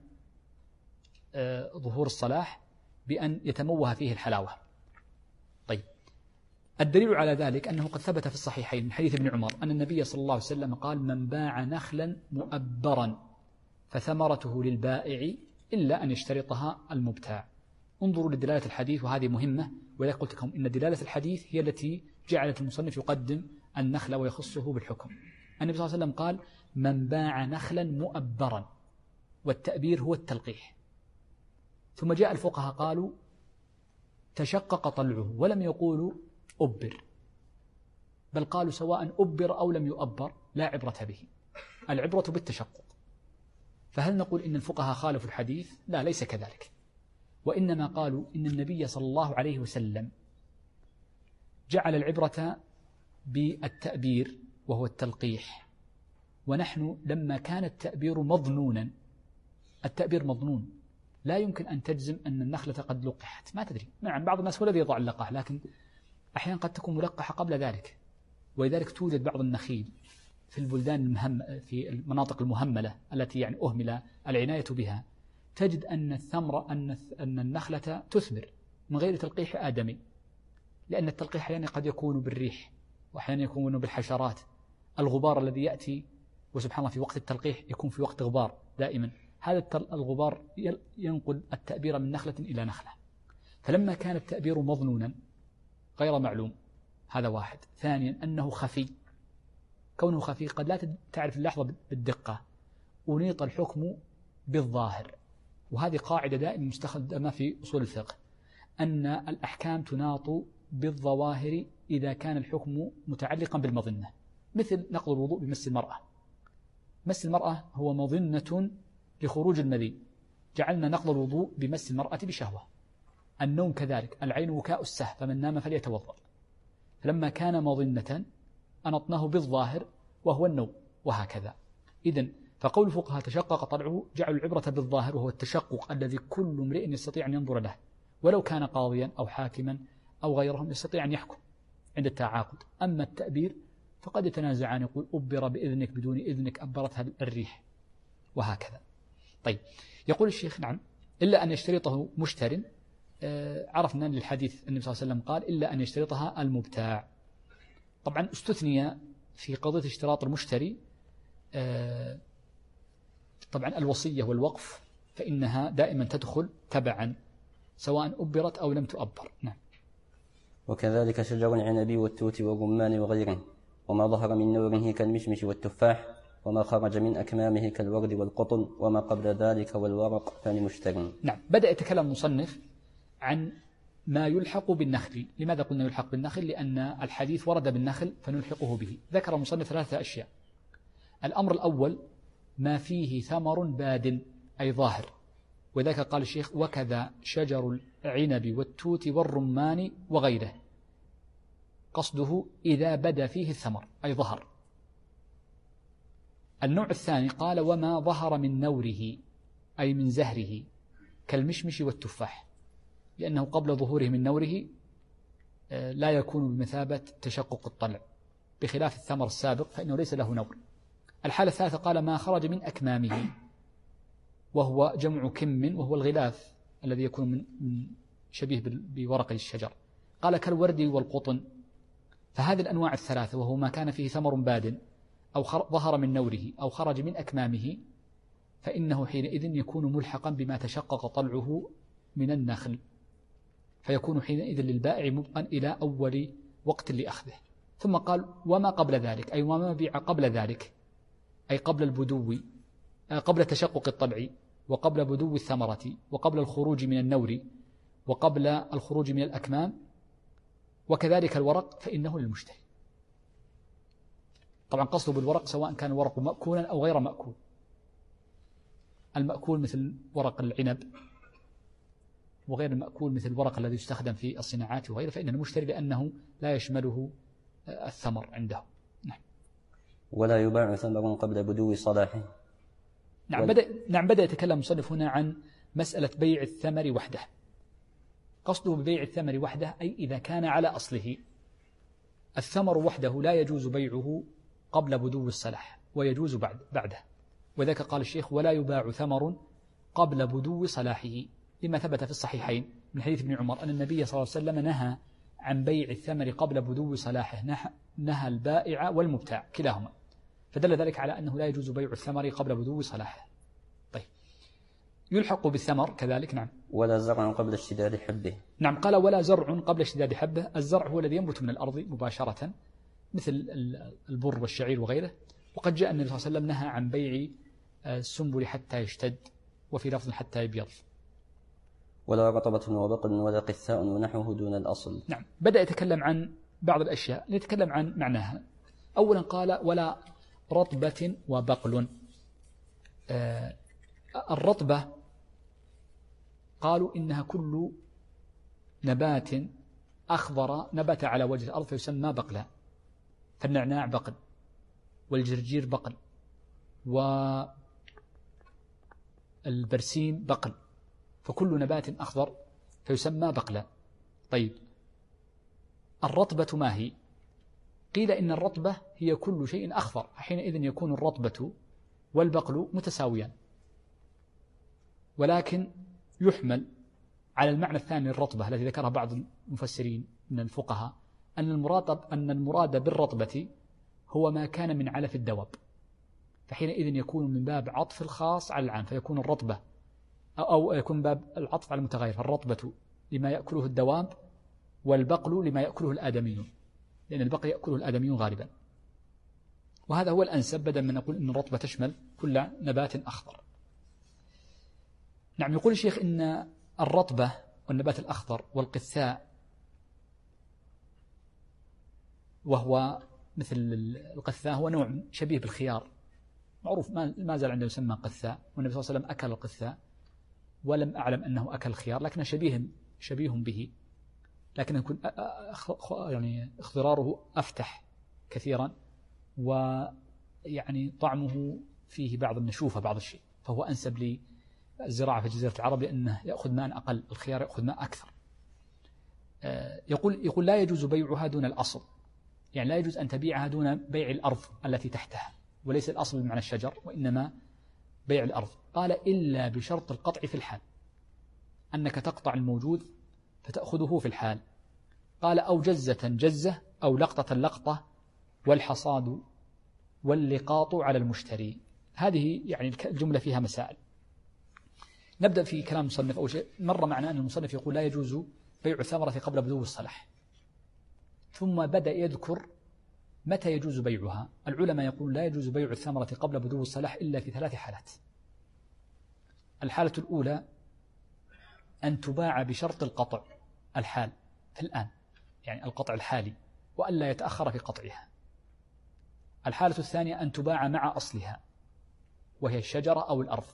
ظهور الصلاح بأن يتموه فيه الحلاوة. طيب، الدليل على ذلك أنه قد ثبت في الصحيحين من حديث ابن عمر أن النبي صلى الله عليه وسلم قال: من باع نخلا مؤبرا فثمرته للبائع إلا أن يشترطها المبتاع. انظروا لدلالة الحديث، وهذه مهمة، ولذلك قلت لكم إن دلالة الحديث هي التي جعلت المصنف يقدم النخل ويخصه بالحكم. النبي صلى الله عليه وسلم قال: من باع نخلا مؤبرا، والتأبير هو التلقيح. ثم جاء الفقهاء قالوا تشقق طلعه، ولم يقولوا أبر، بل قالوا سواء أبر أو لم يؤبر لا عبرة به، العبرة بالتشقق. فهل نقول إن الفقهاء خالفوا الحديث؟ لا، ليس كذلك، وإنما قالوا إن النبي صلى الله عليه وسلم جعل العبرة بالتأبير وهو التلقيح، ونحن لما كان التأبير مظنونا، التأبير مظنون، لا يمكن أن تجزم أن النخلة قد لقحت، ما تدري. نعم، بعض الناس هو الذي يضع اللقاح، لكن أحيانا قد تكون ملقحة قبل ذلك، ولذلك توجد بعض النخيل في البلدان في المناطق المهملة التي يعني أهمل العناية بها، تجد أن أن النخلة تثمر من غير تلقيح آدمي، لأن التلقيح أحيانا قد يكون بالريح، وأحيانا يكون بالحشرات. الغبار الذي يأتي، وسبحان الله في وقت التلقيح يكون في وقت غبار دائما، هذا الغبار ينقل التأبير من نخلة إلى نخلة. فلما كان التأبير مظنونا غير معلوم، هذا واحد. ثانيا أنه خفي، كونه خفي قد لا تعرف اللحظة بالدقة، أنيط الحكم بالظاهر، وهذه قاعدة دائما مستخدمة في أصول الفقه، أن الأحكام تناط بالظواهر إذا كان الحكم متعلقا بالمظنة، مثل نقض الوضوء بمس المرأة. مس المرأة هو مظنة لخروج المذي، جعلنا نقض الوضوء بمس المرأة بشهوة. النوم كذلك، العين وكاء السهل، فمن نام فليتوضأ. فلما كان مظنة أنطناه بالظاهر وهو النوم، وهكذا. إذن فقول الفقهاء تشقق طلعه جعلوا العبرة بالظاهر، وهو التشقق الذي كل امرئ يستطيع أن ينظر له، ولو كان قاضيا أو حاكما أو غيرهم يستطيع أن يحكم عند التعاقد. أما التأبير فقد يتنازعان، يقول أبر بإذنك بدون إذنك، أبرتها الريح، وهكذا. طيب يقول الشيخ نعم إلا أن يشترطه مشتر. عرفنا للحديث النبي صلى الله عليه وسلم قال إلا أن يشترطها المبتاع. طبعا استثني في قضية اشتراط المشتري طبعا الوصية والوقف، فإنها دائما تدخل تبعا سواء أبرت أو لم تؤبر. نعم. وكذلك شجر العنب والتوت والرمان وغيره، وما ظهر من نوره كالمشمش والتفاح، وما خرج من أكمامه كالورد والقطن، وما قبل ذلك والورق فلمشتر. نعم. بدأ يتكلم المصنف عن ما يلحق بالنخل. لماذا قلنا يلحق بالنخل؟ لأن الحديث ورد بالنخل فنلحقه به. ذكر المصنف 3 أشياء. الأمر الأول ما فيه ثمر باد أي ظاهر، وذاك قال الشيخ وكذا شجر العنب والتوت والرمان وغيره، قصده إذا بدا فيه الثمر أي ظهر. النوع الثاني قال وما ظهر من نوره أي من زهره كالمشمش والتفاح، لأنه قبل ظهوره من نوره لا يكون بمثابة تشقق الطلع، بخلاف الثمر السابق فإنه ليس له نور. الحالة الثالثة قال ما خرج من أكمامه، وهو جمع كم، وهو الغلاف الذي يكون من شبيه بورق الشجر. قال كالورد والقطن. فهذه الأنواع الثلاثة وهو ما كان فيه ثمر باد أو ظهر من نوره أو خرج من أكمامه، فإنه حينئذ يكون ملحقا بما تشقق طلعه من النخل، فيكون حينئذ للبائع مبقا إلى أول وقت لأخذه. ثم قال وما قبل ذلك أي وما بيع قبل ذلك، أي قبل البدو، قبل تشقق الطلع، وقبل بدو الثمرة، وقبل الخروج من النور، وقبل الخروج من الأكمام، وكذلك الورق فإنه للمشتري. طبعا قصده بالورق سواء كان الورق مأكولا أو غير مأكول. المأكول مثل ورق العنب، وغير المأكول مثل الورق الذي يستخدم في الصناعات وغيره، فإن المشتري لأنه لا يشمله الثمر عنده. نعم. ولا يباع ثمر قبل بدو صلاحه. نعم. بدأ يتكلم المصنف هنا عن مسألة بيع الثمر وحده. قصده ببيع الثمر وحده أي إذا كان على أصله. الثمر وحده لا يجوز بيعه قبل بدو الصلاح، ويجوز بعده. وذاك قال الشيخ ولا يباع ثمر قبل بدو صلاحه، لما ثبت في الصحيحين من حديث ابن عمر أن النبي صلى الله عليه وسلم نهى عن بيع الثمر قبل بدو صلاحه، نهى البائع والمبتاع كلاهما، فدل ذلك على أنه لا يجوز بيع الثمر قبل بدو صلاحه. طيب يلحق بالثمر كذلك. نعم. ولا زرع قبل اشتداد حبه. نعم. قال ولا زرع قبل اشتداد حبه. الزرع هو الذي ينبت من الأرض مباشرة مثل البر والشعير وغيره، وقد جاء النبي صلى الله عليه وسلم نهى عن بيع السنبل حتى يشتد، وفي لفظ حتى يبيض. ولا رطبة وبقل ولا قثاء ونحوه دون الأصل. نعم. بدأ يتكلم عن بعض الأشياء نتكلم عن معناها. أولا قال ولا رطبة وبقل. الرطبة قالوا إنها كل نبات أخضر نبت على وجه الأرض فيسمى بقلا، فالنعناع بقل، والجرجير بقل، والبرسيم بقل، فكل نبات أخضر فيسمى بقلا. طيب الرطبة ما هي؟ قيل إن الرطبة هي كل شيء أخضر، حينئذ يكون الرطبة والبقل متساويان، ولكن يحمل على المعنى الثاني الرطبة التي ذكرها بعض المفسرين من الفقهاء أن المراد بالرطبة هو ما كان من علف الدواب، فحينئذ يكون من باب عطف الخاص على العام، فيكون الرطبة أو يكون باب العطف على المتغير، الرطبة لما يأكله الدواب والبقل لما يأكله الآدميون، لأن البقل يأكله الآدميون غالبا، وهذا هو الأنسب بدل من نقول أن الرطبة تشمل كل نبات أخضر. نعم. يقول الشيخ إن الرطبة والنبات الأخضر والقثاء، وهو مثل القثاء هو نوع شبيه بالخيار معروف، ما زال عنده يسمى قثاء، والنبي صلى الله عليه وسلم أكل القثاء ولم أعلم أنه أكل الخيار، لكنه شبيه به، لكن يكون يعني اخضراره أفتح كثيرا، ويعني طعمه فيه بعض النشوفة بعض الشيء، فهو أنسب للزراعة في جزيرة العرب لأنه يأخذ ماء أقل، الخيار يأخذ ماء أكثر. يقول لا يجوز بيعها دون الأصل، يعني لا يجوز أن تبيعها دون بيع الأرض التي تحتها، وليس الأصل بمعنى الشجر، وإنما بيع الأرض. قال إلا بشرط القطع في الحال، أنك تقطع الموجود فتأخذه في الحال. قال أو جزة جزة أو لقطة لقطة والحصاد واللقاط على المشتري. هذه يعني الجملة فيها مسائل. نبدأ في كلام المصنف. أول شيء مر معنا أن المصنف يقول لا يجوز بيع الثمرة قبل بدو الصلاح، ثم بدأ يذكر متى يجوز بيعها. العلماء يقول لا يجوز بيع الثمرة قبل بدو الصلاح إلا في 3 حالات. الحالة الأولى أن تباع بشرط القطع الحال في الآن، يعني القطع الحالي، وألا يتأخر في قطعها. الحالة الثانية أن تباع مع أصلها وهي الشجرة أو الأرض.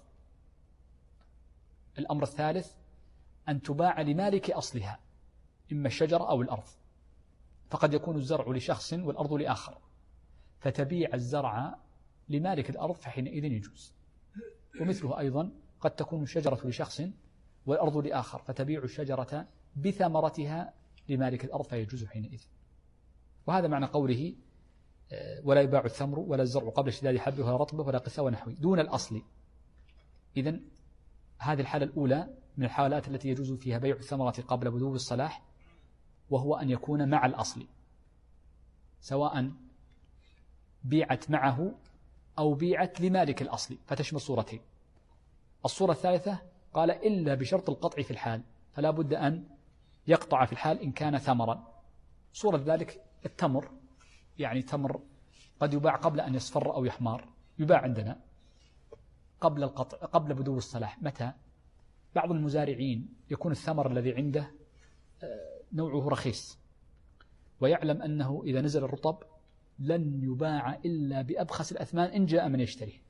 الأمر الثالث أن تباع لمالك أصلها، إما الشجرة أو الأرض، فقد يكون الزرع لشخص والأرض لآخر، فتبيع الزرع لمالك الأرض فحينئذ يجوز. ومثله أيضا قد تكون الشجرة لشخص والأرض لآخر، فتبيع الشجرة بثمرتها لمالك الأرض فيجوز حينئذ. وهذا معنى قوله ولا يباع الثمر ولا الزرع قبل اشتداد حبه ولا رطبه ولا قثة ونحوه دون الأصل. إذن هذه الحالة الأولى من الحالات التي يجوز فيها بيع الثمرة قبل بدو الصلاح، وهو أن يكون مع الأصل، سواء بيعت معه أو بيعت لمالك الأصل، فتشمل صورتين. الصورة الثالثة قال إلا بشرط القطع في الحال، فلا بد أن يقطع في الحال إن كان ثمرا. صورة ذلك التمر، يعني تمر قد يباع قبل أن يصفر أو يحمار، يباع عندنا قبل القطع قبل بدو الصلاح. متى؟ بعض المزارعين يكون الثمر الذي عنده نوعه رخيص، ويعلم أنه إذا نزل الرطب لن يباع إلا بأبخس الأثمان إن جاء من يشتريه.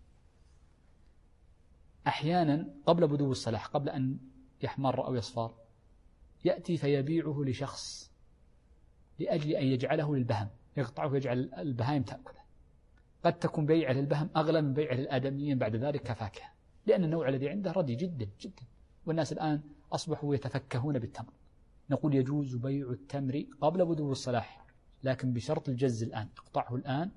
أحيانا قبل بدو الصلاح قبل أن يحمر أو يصفر يأتي فيبيعه لشخص لأجل أن يجعله للبهم، يقطعه ويجعل البهائم تأكله. قد تكون بيعه للبهم أغلى من بيعه للآدميين بعد ذلك كفاكهة، لأن النوع الذي عنده ردي جدا جدا، والناس الآن أصبحوا يتفكهون بالتمر. نقول يجوز بيع التمر قبل بدو الصلاح، لكن بشرط الجز الآن، اقطعه الآن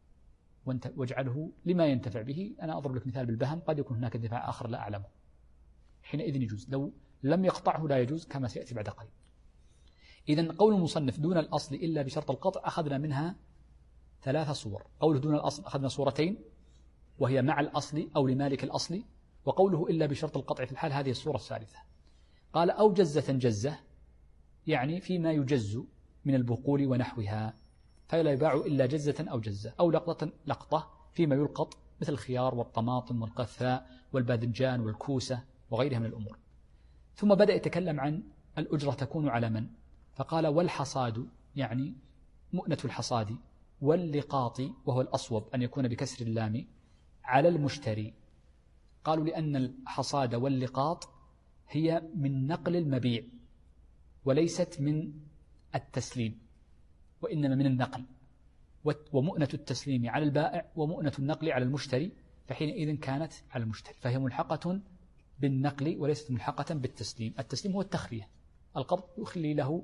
واجعله لما ينتفع به. أنا أضرب لك مثال بالبهم، قد يكون هناك انتفاع آخر لا أعلمه، حينئذ يجوز. لو لم يقطعه لا يجوز كما سيأتي بعد قليل. إذن قول المصنف دون الأصل إلا بشرط القطع أخذنا منها 3 صور. قوله دون الأصل أخذنا صورتين، وهي مع الأصل أو لمالك الأصل، وقوله إلا بشرط القطع في الحال هذه الصورة الثالثة. قال أو جزة جزة، يعني فيما يجز من البقول ونحوها، فلا يباع إلا جزة أو جزة، أو لقطة لقطة فيما يلقط مثل الخيار والطماطم والقثاء والباذنجان والكوسة وغيرها من الأمور. ثم بدأ يتكلم عن الأجرة تكون على من، فقال والحصاد، يعني مؤنة الحصاد، واللقاط وهو الأصوب أن يكون بكسر اللام، على المشتري. قالوا لأن الحصاد واللقاط هي من نقل المبيع وليست من التسليم، وإنما من النقل، ومؤنة التسليم على البائع ومؤنة النقل على المشتري، فحينئذ كانت على المشتري، فهي ملحقة بالنقل وليست ملحقة بالتسليم. التسليم هو التخلية، القبض يخلي له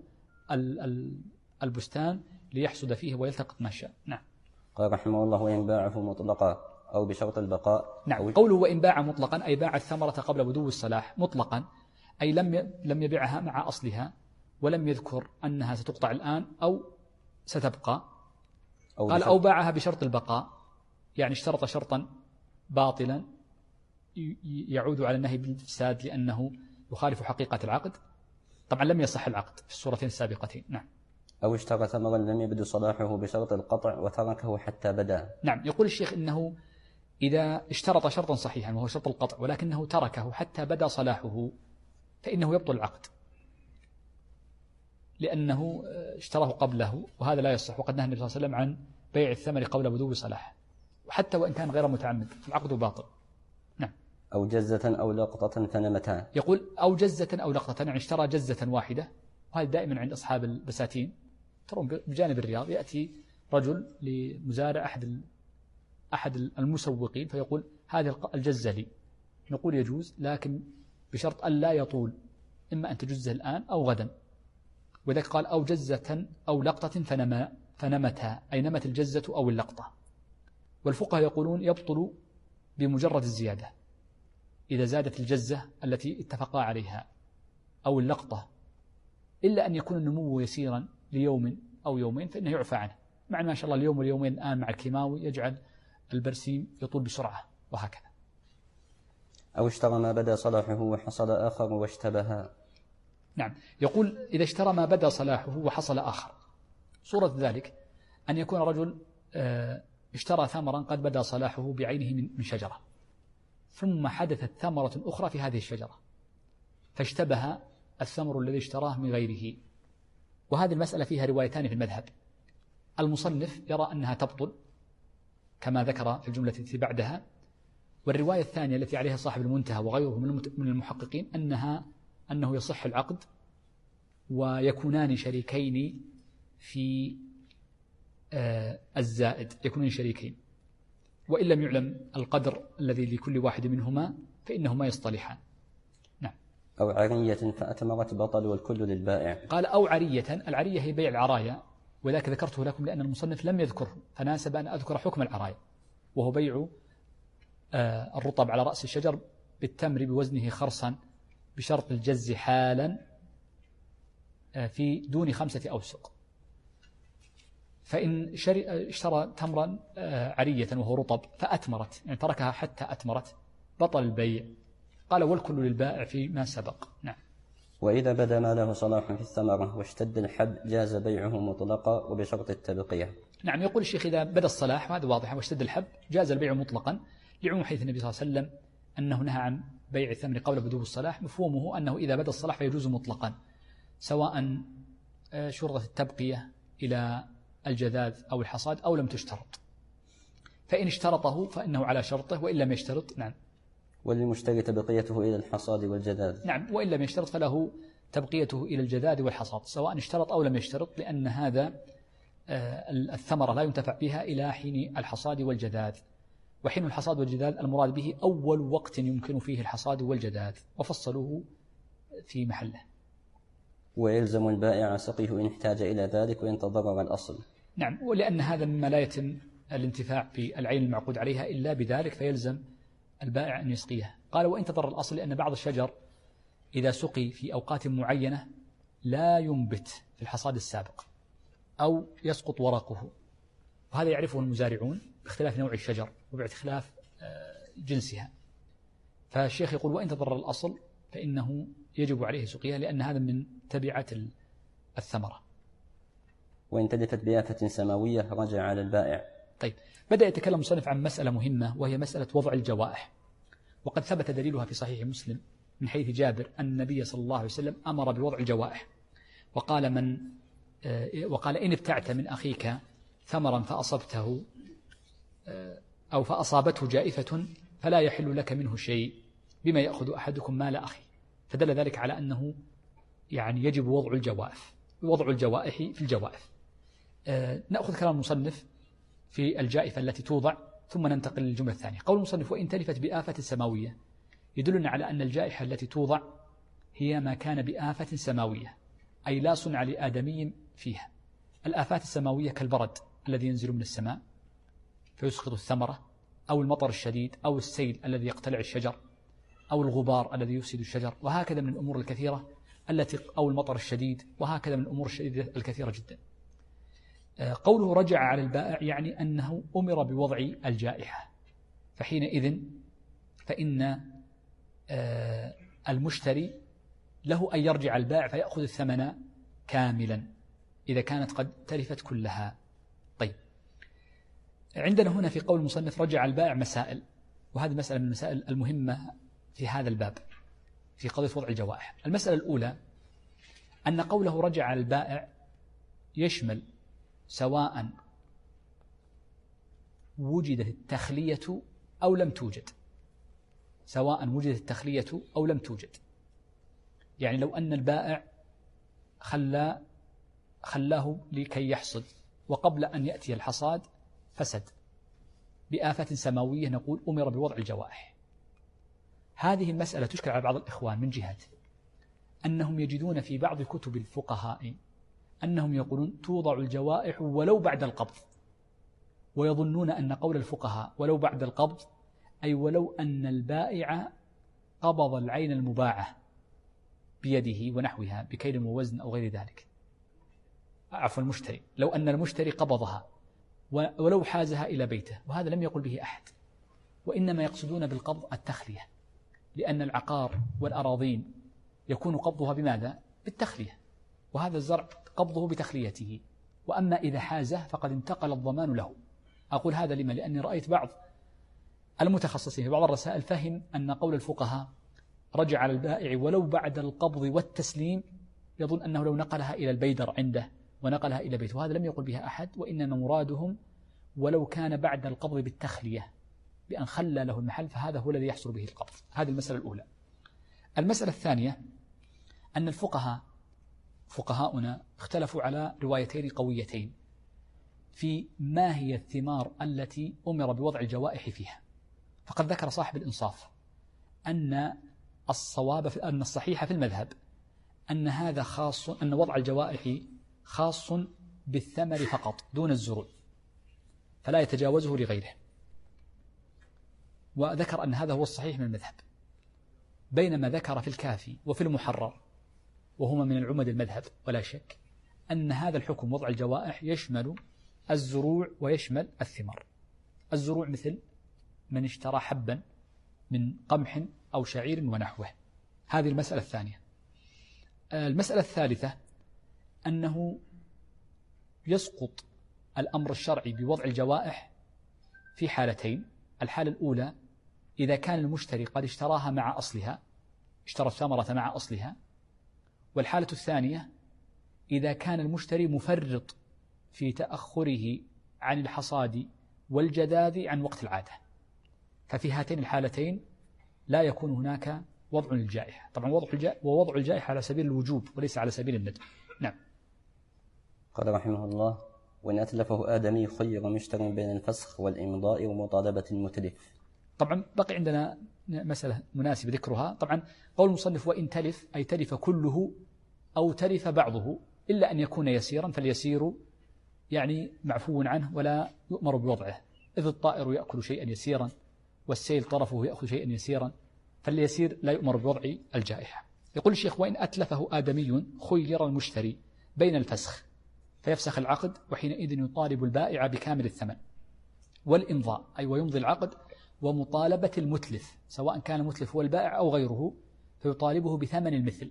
البستان ليحصد فيه ويلتقط ما شاء. نعم. قال رحمه الله وإن باعه مطلقا أو بشرط البقاء. نعم. قوله وإن باع مطلقا أي باع الثمرة قبل بدو الصلاح مطلقا، أي لم يبيعها مع أصلها، ولم يذكر أنها ستقطع الآن أو ستبقى. قال أو باعها بشرط البقاء، يعني اشترط شرطا باطلا يعود على النهي بالفساد لأنه يخالف حقيقة العقد. طبعا لم يصح العقد في الصورتين السابقتين. نعم. أو اشترى ثمرا لم يبدو صلاحه بشرط القطع وتركه حتى بدا. نعم. يقول الشيخ إنه إذا اشترط شرطا صحيحا وهو شرط القطع ولكنه تركه حتى بدا صلاحه فإنه يبطل العقد، لأنه اشتراه قبله، وهذا لا يصح. وقد نهى النبي صلى الله عليه وسلم عن بيع الثمر قبل بدو صلاح، وحتى وإن كان غير متعمد فالعقد باطل. نعم. أو جزة أو لقطة فنمتا. يقول أو جزة أو لقطة، يعني اشترى جزة واحدة، وهذا دائما عند أصحاب البساتين. ترون بجانب الرياض يأتي رجل لمزارع أحد المسوقين فيقول هذه الجزة لي، نقول يجوز لكن بشرط أن لا يطول، إما أن تجزه الآن أو غدا. وذلك قال أو جزة أو لقطة فنمتا، أي نمت الجزة أو اللقطة. والفقهاء يقولون يبطل بمجرد الزيادة، إذا زادت الجزة التي اتفقا عليها أو اللقطة، إلا أن يكون النمو يسيرا ليوم أو يومين فإنه يعفى عنه، مع ما شاء الله اليوم واليومين الآن مع الكيماوي يجعل البرسيم يطول بسرعة وهكذا. أو اشترى ما بدا صلاحه وحصل آخر واشتبه. نعم، يقول إذا اشترى ما بدا صلاحه وحصل آخر، صورة ذلك أن يكون رجل اشترى ثمرا قد بدا صلاحه بعينه من شجرة، ثم حدثت ثمرة أخرى في هذه الشجرة فاشتبه الثمر الذي اشتراه من غيره. وهذه المسألة فيها روايتان في المذهب. المصنف يرى أنها تبطل كما ذكر في الجملة التي بعدها، والرواية الثانية التي عليها صاحب المنتهى وغيره من المحققين أنه يصح العقد ويكونان شريكين في الزائد، يكونان شريكين، وإن لم يعلم القدر الذي لكل واحد منهما فإنهما يصطلحان. نعم. أو عرية فأتمرت بطل والكل للبائع. قال أو عرية، العرية هي بيع العرايا، وذاك ذكرته لكم لأن المصنف لم يذكره فناسب أن أذكر حكم العرايا، وهو بيع الرطب على رأس الشجر بالتمر بوزنه خرصا بشرط الجز حالا في دون 5 أوسق. فإن اشترى تمرا عرية وهو رطب فأتمرت، يعني تركها حتى أتمرت، بطل البيع. قال والكل للبائع فيما سبق. نعم. وإذا بدا ما له صلاح في الثمرة واشتد الحب جاز بيعه مطلقا وبشرط التبقية. نعم، يقول الشيخ إذا بدا الصلاح، وهذا واضح، واشتد الحب جاز البيع مطلقا، لعموم حديث النبي صلى الله عليه وسلم أنه نهى عن بيع الثمر قبل بدو الصلاح. مفهومه أنه إذا بدا الصلاح فيجوز مطلقا، سواء شرطت التبقية إلى الجذاذ أو الحصاد أو لم تشترط. فإن اشترطه فإنه على شرطه، وإن لم يشترط نعم. وللمشتري تبقيته إلى الحصاد والجذاذ. نعم، وإن لم يشترط فله تبقيته إلى الجذاذ والحصاد، سواء اشترط أو لم يشترط، لأن هذا الثمرة لا ينتفع بها إلى حين الحصاد والجذاذ. وحين الحصاد والجذاذ المراد به أول وقت يمكن فيه الحصاد والجذاذ، وفصلوه في محله. ويلزم البائع سقيه إن احتاج إلى ذلك وإن تضرر الأصل. نعم، ولأن هذا مما لا يتم الانتفاع بالعين المعقود عليها إلا بذلك، فيلزم البائع أن يسقيه. قال وإن تضرر الأصل، لأن بعض الشجر إذا سقي في أوقات معينة لا ينبت في الحصاد السابق أو يسقط ورقه، وهذا يعرفه المزارعون باختلاف نوع الشجر وباختلاف جنسها. فالشيخ يقول وإن تضرر الأصل فإنه يجب عليه سقيها، لأن هذا من تبعة الثمرة. وإن تلفت بآفة سماوية رجع على البائع. طيب، بدأ يتكلم المصنف عن مسألة مهمة، وهي مسألة وضع الجوائح، وقد ثبت دليلها في صحيح مسلم من حيث جابر أن النبي صلى الله عليه وسلم أمر بوضع الجوائح، وقال إن ابتعت من أخيك ثمرا فأصبته أو فأصابته جائفة فلا يحل لك منه شيء، بما يأخذ أحدكم مال أخي. فدل ذلك على أنه يعني يجب وضع الجوائح في الجوائف. نأخذ كلام المصنف في الجائفة التي توضع ثم ننتقل للجملة الثانية. قول المصنف وإن تلفت بآفة سماوية يدلنا على أن الجائحة التي توضع هي ما كان بآفة سماوية، أي لا صنع لآدمي فيها. الآفات السماوية كالبرد الذي ينزل من السماء فيسقط الثمرة، أو المطر الشديد، أو السيل الذي يقتلع الشجر، أو الغبار الذي يفسد الشجر، وهكذا من الأمور الكثيرة أو المطر الشديد، وهكذا من الأمور الشديدة الكثيرة جدا. قوله رجع على البائع يعني أنه أمر بوضع الجائحة، فحينئذ فإن المشتري له أن يرجع البائع فيأخذ الثمن كاملا إذا كانت قد تلفت كلها. طيب، عندنا هنا في قول المصنف رجع البائع مسائل، وهذه مسألة من المسائل المهمة في هذا الباب في قضية وضع الجوائح. المسألة الأولى أن قوله رجع البائع يشمل سواء وجدت التخلية أو لم توجد، سواء وجدت التخلية أو لم توجد. يعني لو أن البائع خلاه لكي يحصد، وقبل أن يأتي الحصاد فسد بآفة سماوية، نقول أمر بوضع الجوائح. هذه المسألة تشكل على بعض الإخوان من جهة أنهم يجدون في بعض كتب الفقهاء أنهم يقولون توضع الجوائح ولو بعد القبض، ويظنون أن قول الفقهاء ولو بعد القبض أي ولو أن البائع قبض العين المباعة بيده ونحوها بكيل ووزن أو غير ذلك، عفوا المشتري، لو أن المشتري قبضها ولو حازها إلى بيته، وهذا لم يقل به أحد، وإنما يقصدون بالقبض التخلية، لأن العقار والأراضين يكون قبضها بماذا؟ بالتخلية، وهذا الزرع قبضه بتخليته، وأما إذا حازه فقد انتقل الضمان له. أقول هذا لما؟ لأني رأيت بعض المتخصصين في بعض الرسائل فهم أن قول الفقهاء رجع على البائع ولو بعد القبض والتسليم، يظن أنه لو نقلها إلى البيدر عنده ونقلها إلى بيته، وهذا لم يقل بها أحد، وإنما مرادهم ولو كان بعد القبض بالتخلية بأن خلى له المحل، فهذا هو الذي يحصل به القبض. هذه المسألة الأولى. المسألة الثانية أن فقهاؤنا اختلفوا على روايتين قويتين في ما هي الثمار التي أمر بوضع الجوائح فيها. فقد ذكر صاحب الإنصاف أن أن الصحيح في المذهب أن هذا خاص، أن وضع الجوائح خاص بالثمر فقط دون الزروع، فلا يتجاوزه لغيره، وذكر أن هذا هو الصحيح من المذهب، بينما ذكر في الكافي وفي المحرر، وهما من العمد المذهب ولا شك، أن هذا الحكم وضع الجوائح يشمل الزروع ويشمل الثمار. الزروع مثل من اشترى حبا من قمح أو شعير ونحوه. هذه المسألة الثانية. المسألة الثالثة أنه يسقط الأمر الشرعي بوضع الجوائح في حالتين. الحالة الأولى إذا كان المشتري قد اشتراها مع أصلها، اشترى الثمرة مع أصلها. والحالة الثانية إذا كان المشتري مفرط في تأخره عن الحصاد والجذاذ عن وقت العادة، ففي هاتين الحالتين لا يكون هناك وضع للجائحة. طبعا ووضع الجائحة على سبيل الوجوب وليس على سبيل الندب. نعم. قال رحمه الله: وإن أتلفه آدمي خير مشتري بين الفسخ والإمضاء ومطالبة المتلف. طبعا بقي عندنا مسألة مناسبة ذكرها. طبعا قول المصنف وإن تلف أي تلف كله أو تلف بعضه، إلا أن يكون يسيرا، فاليسير يعني معفو عنه ولا يؤمر بوضعه، إذ الطائر يأكل شيئا يسيرا والسيل طرفه يأخذ شيئا يسيرا، فاليسير لا يؤمر بوضع الجائحة. يقول الشيخ: وإن أتلفه آدمي خير المشتري بين الفسخ فيفسخ العقد، وحينئذ يطالب البائع بكامل الثمن، والإمضاء أي ويمضي العقد، ومطالبة المتلف سواء كان المتلف هو البائع أو غيره، فيطالبه بثمن المثل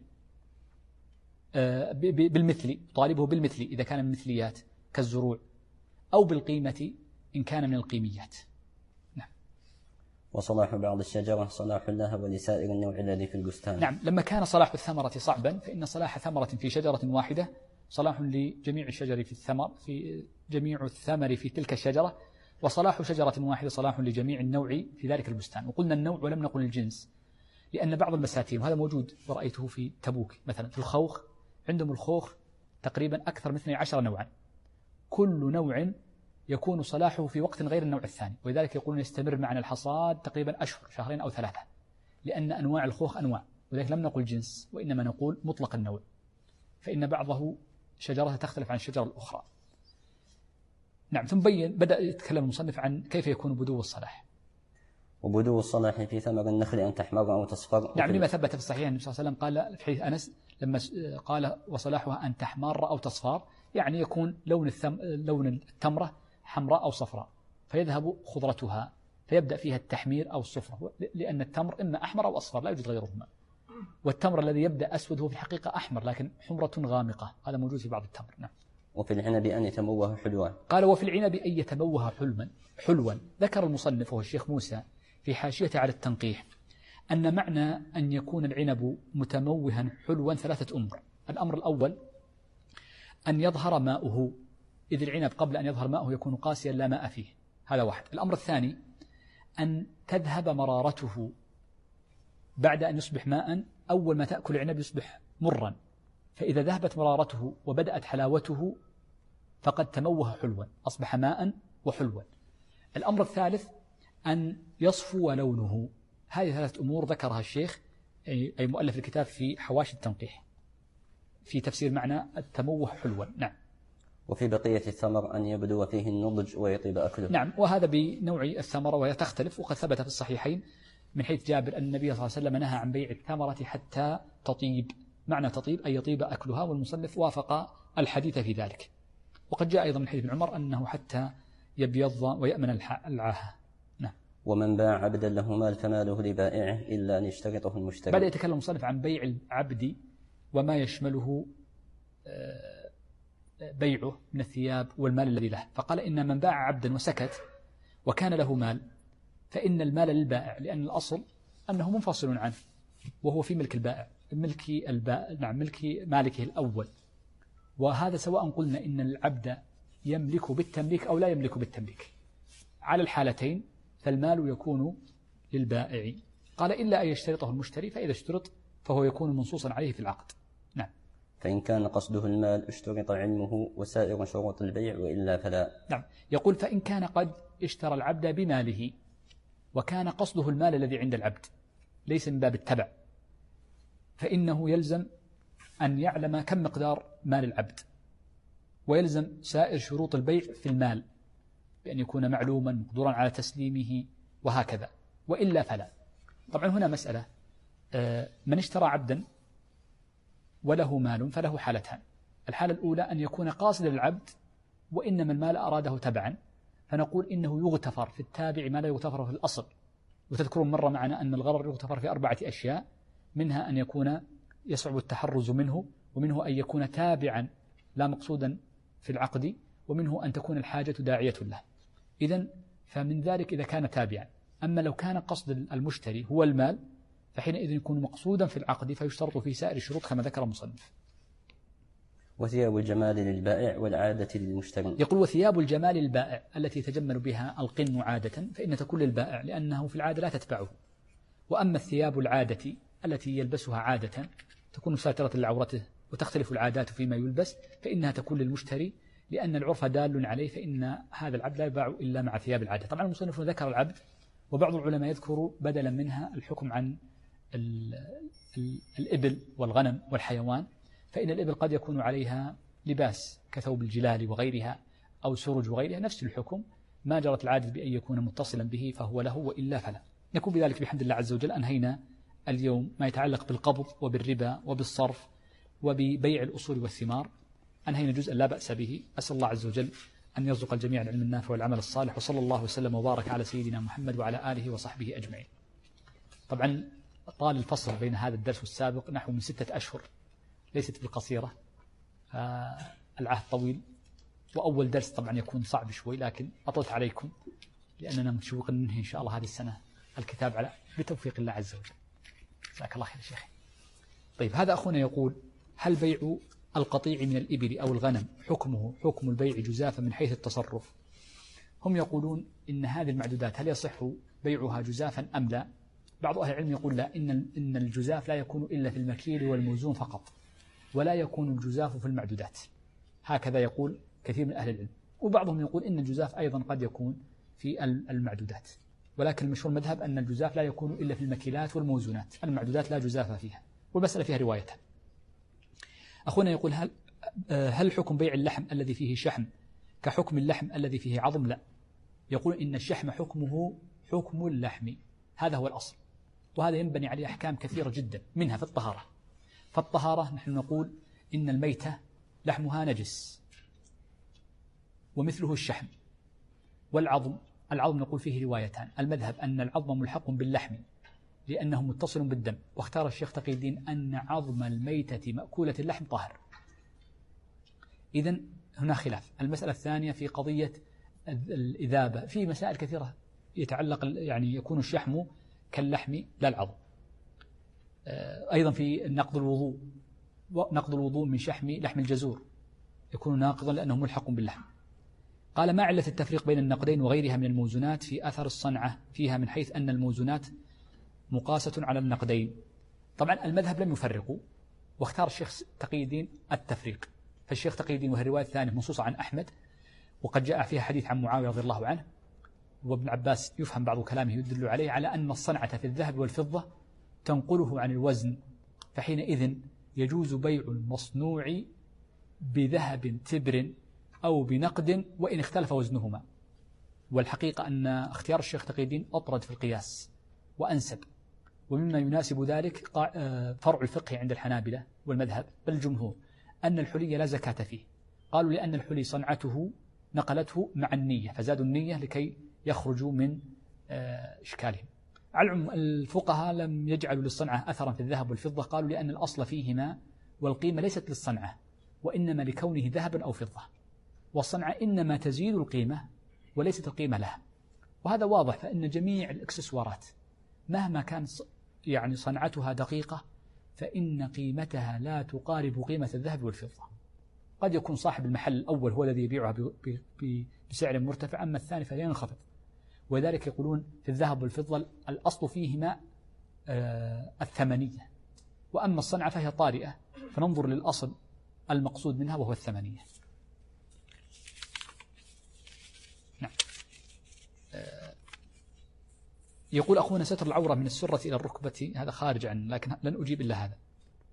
بالمثل، يطالبه بالمثل إذا كان من مثليات كالزروع، أو بالقيمة إن كان من القيميات. نعم. وصلاح بعض الشجرة صلاح لها ولسائر النوع الذي في البستان. نعم. لما كان صلاح الثمرة صعبا، فإن صلاح ثمرة في شجرة واحدة صلاح لجميع الشجر في الثمر، في جميع الثمر في تلك الشجرة، وصلاح شجرة واحدة صلاح لجميع النوع في ذلك البستان. وقلنا النوع ولم نقل الجنس، لأن بعض المساتين، وهذا موجود ورأيته في تبوك مثلا في الخوخ، عندهم الخوخ تقريبا أكثر من 12 نوعا، كل نوع يكون صلاحه في وقت غير النوع الثاني، ولذلك يقولون يستمر معنا الحصاد تقريبا أشهر، شهرين أو 3، لأن أنواع الخوخ أنواع، ولذلك لم نقل جنس وإنما نقول مطلق النوع، فإن بعضه شجرة تختلف عن الشجرة الأخرى. نعم. ثم بدأ يتكلم المصنف عن كيف يكون بدو الصلاح. وبدو الصلاح في ثمر النخل أن تحمر أو تصفر. نعم. لما ثبت في الصحيح النبي صلى الله عليه وسلم قال في حديث أنس لما قال وصلاحها أن تحمر أو تصفر، يعني يكون لون التمرة حمراء أو صفراء، فيذهب خضرتها فيبدأ فيها التحمير أو الصفرة، لأن التمر إما أحمر أو أصفر لا يوجد غيرهما، والتمر الذي يبدأ أسود هو في الحقيقة أحمر لكن حمرة غامقة، هذا موجود في بعض التمر. نعم. وفي العنب أن يتموه حلوا. قال وفي العنب أن يتموه حلوا. ذكر المصنف وهو الشيخ موسى في حاشية على التنقيح أن معنى أن يكون العنب متموها حلوا 3 أمور. الأمر الأول أن يظهر ماؤه، إذ العنب قبل أن يظهر ماؤه يكون قاسيا لا ماء فيه، هذا واحد. الأمر الثاني أن تذهب مرارته بعد أن يصبح ماء، أول ما تأكل العنب يصبح مرا، فإذا ذهبت مرارته وبدأت حلاوته فقد تموه حلوا، أصبح ماء وحلوا. الأمر الثالث أن يصفو لونه. هذه 3 أمور ذكرها الشيخ أي مؤلف الكتاب في حواشي التنقيح في تفسير معنى التموه حلوا. نعم. وفي بقية الثمر أن يبدو فيه النضج ويطيب أكله. نعم. وهذا بنوع الثمرة وهي تختلف، وقد ثبت في الصحيحين من حيث جابر أن النبي صلى الله عليه وسلم نهى عن بيع الثمرة حتى تطيب. معنى تطيب أي يطيب أكلها، والمصنف وافق الحديث في ذلك. وقد جاء أيضا من حديث ابن عمر أنه حتى يبيض ويأمن العاهة. نعم. ومن باع عبدا له مال فماله لبائعه إلا أن يشترطه المشتري. بدأ يتكلم المصنف عن بيع العبد وما يشمله بيعه من الثياب والمال الذي له، فقال إن من باع عبدا وسكت وكان له مال فإن المال للبائع، لأن الأصل أنه منفصل عنه وهو في ملك البائع، ملك مالكه الأول. وهذا سواء قلنا إن العبد يملك بالتمليك أو لا يملك بالتمليك، على الحالتين فالمال يكون للبائع. قال إلا أن يشترطه المشتري، فإذا اشترط فهو يكون منصوصا عليه في العقد. نعم. فإن كان قصده المال اشترط علمه وسائر شروط البيع وإلا فلا. نعم. يقول فإن كان قد اشترى العبد بماله وكان قصده المال الذي عند العبد ليس من باب التبع، فإنه يلزم أن يعلم كم مقدار مال العبد، ويلزم سائر شروط البيع في المال بأن يكون معلوما مقدورا على تسليمه وهكذا، وإلا فلا. طبعا هنا مسألة، من اشترى عبدا وله مال فله حالتان. الحالة الأولى أن يكون قاصد للعبد وإنما المال أراده تبعا، فنقول إنه يغتفر في التابع ما لا يغتفر في الأصل. وتذكرون مرة معنا أن الغرر يغتفر في 4 أشياء، منها أن يكون يصعب التحرز منه، ومنه أن يكون تابعا لا مقصودا في العقد، ومنه أن تكون الحاجة داعية له. إذن فمن ذلك إذا كان تابعا. أما لو كان قصد المشتري هو المال فحينئذ يكون مقصودا في العقد، فيشترط في سائر الشروط كما ذكر المصنف. وثياب الجمال للبائع والعادة للمشتري. يقول وثياب الجمال للبائع التي يتجمل بها القن عادة فإن تكون للبائع، لأنه في العادة لا تتبعه. وأما الثياب العادة التي يلبسها عادة تكون ساترة لعورته وتختلف العادات فيما يلبس، فإنها تكون للمشتري، لأن العرف دال عليه، فإن هذا العبد لا يباع إلا مع ثياب العادة. طبعا المصنف ذكر العبد، وبعض العلماء يذكر بدلا منها الحكم عن الإبل والغنم والحيوان، فإن الإبل قد يكون عليها لباس كثوب الجلال وغيرها أو سرج وغيرها، نفس الحكم، ما جرت العادة بأن يكون متصلا به فهو له، وإلا فلا. نكون بذلك بحمد الله عز وجل أنهينا اليوم ما يتعلق بالقبض وبالربا وبالصرف وببيع الأصول والثمار، أنهينا جزءا لا بأس به. أسأل الله عز وجل أن يرزق الجميع العلم النافع والعمل الصالح، وصلى الله وسلم وبارك على سيدنا محمد وعلى آله وصحبه أجمعين. طبعا طال الفصل بين هذا الدرس والسابق نحو من 6 أشهر، ليست بالقصيرة، العهد طويل، وأول درس طبعا يكون صعب شوي، لكن أطلت عليكم لأننا متشوقين ننهي إن شاء الله هذه السنة الكتاب على بتوفيق الله عز وجل. جزاك الله خير يا شيخي. طيب، هذا أخونا يقول: هل بيع القطيع من الإبل أو الغنم حكمه حكم البيع جزافا من حيث التصرف؟ هم يقولون إن هذه المعدودات هل يصح بيعها جزافا أم لا؟ بعض أهل العلم يقول لا، إن الجزاف لا يكون إلا في المكيل والموزون فقط، ولا يكون الجزاف في المعدودات. هكذا يقول كثير من أهل العلم. وبعضهم يقول إن الجزاف أيضا قد يكون في المعدودات، ولكن المشهور المذهب أن الجزاف لا يكون إلا في المكيلات والموزونات، المعدودات لا جزاف فيها، والمسألة فيها روايتان. أخونا يقول: هل حكم بيع اللحم الذي فيه شحم كحكم اللحم الذي فيه عظم؟ لا، يقول إن الشحم حكمه حكم اللحم، هذا هو الأصل، وهذا ينبني عليه أحكام كثيرة جدا، منها في الطهارة. فالطهارة نحن نقول إن الميتة لحمها نجس، ومثله الشحم. والعظم نقول فيه روايتان، المذهب أن العظم ملحق باللحم لأنه متصل بالدم، واختار الشيخ تقي الدين أن عظم الميتة مأكولة اللحم طاهر. إذن هنا خلاف. المسألة الثانية في قضية الإذابة، في مسائل كثيرة يتعلق، يعني يكون الشحم كاللحم لا العظم. أيضا في نقض الوضوء من لحم الجزور يكون ناقضا لأنه ملحق باللحم. قال: ما علة التفريق بين النقدين وغيرها من الموزونات في أثر الصنعة فيها، من حيث أن الموزونات مقاسة على النقدين؟ طبعا المذهب لم يفرقوا، واختار الشيخ تقي الدين التفريق. فالشيخ تقي الدين، وهي الرواية الثانية منصوصة عن أحمد، وقد جاء فيها حديث عن معاوية رضي الله عنه، وابن عباس يفهم بعض كلامه يدل عليه على أن الصنعة في الذهب والفضة تنقله عن الوزن، فحينئذ يجوز بيع المصنوع بذهب تبر أو بنقد وإن اختلف وزنهما. والحقيقة أن اختيار الشيخ تقي الدين أطرد في القياس، وأنسب. ومما يناسب ذلك فرع الفقه عند الحنابلة والمذهب بل الجمهور أن الحلي لا زكاة فيه. قالوا لأن الحلي صنعته نقلته مع النية، فزادوا النية لكي يخرجوا من إشكالهم. علم الفقهاء لم يجعلوا للصنعة أثرا في الذهب والفضة، قالوا لأن الأصل فيهما والقيمة ليست للصنعة وإنما لكونه ذهبا أو فضة، والصنعة إنما تزيد القيمة وليست القيمة لها. وهذا واضح، فإن جميع الإكسسوارات مهما كان يعني صنعتها دقيقة فإن قيمتها لا تقارب قيمة الذهب والفضة. قد يكون صاحب المحل الأول هو الذي يبيعها بسعر مرتفع، أما الثاني فينخفض. ولذلك يقولون في الذهب والفضة الأصل فيهما الثمنية، وأما الصنعة فهي طارئة، فننظر للأصل المقصود منها وهو الثمنية. نعم. يقول أخونا ستر العورة من السرة إلى الركبة هذا خارج عن، لكن لن أجيب إلا هذا.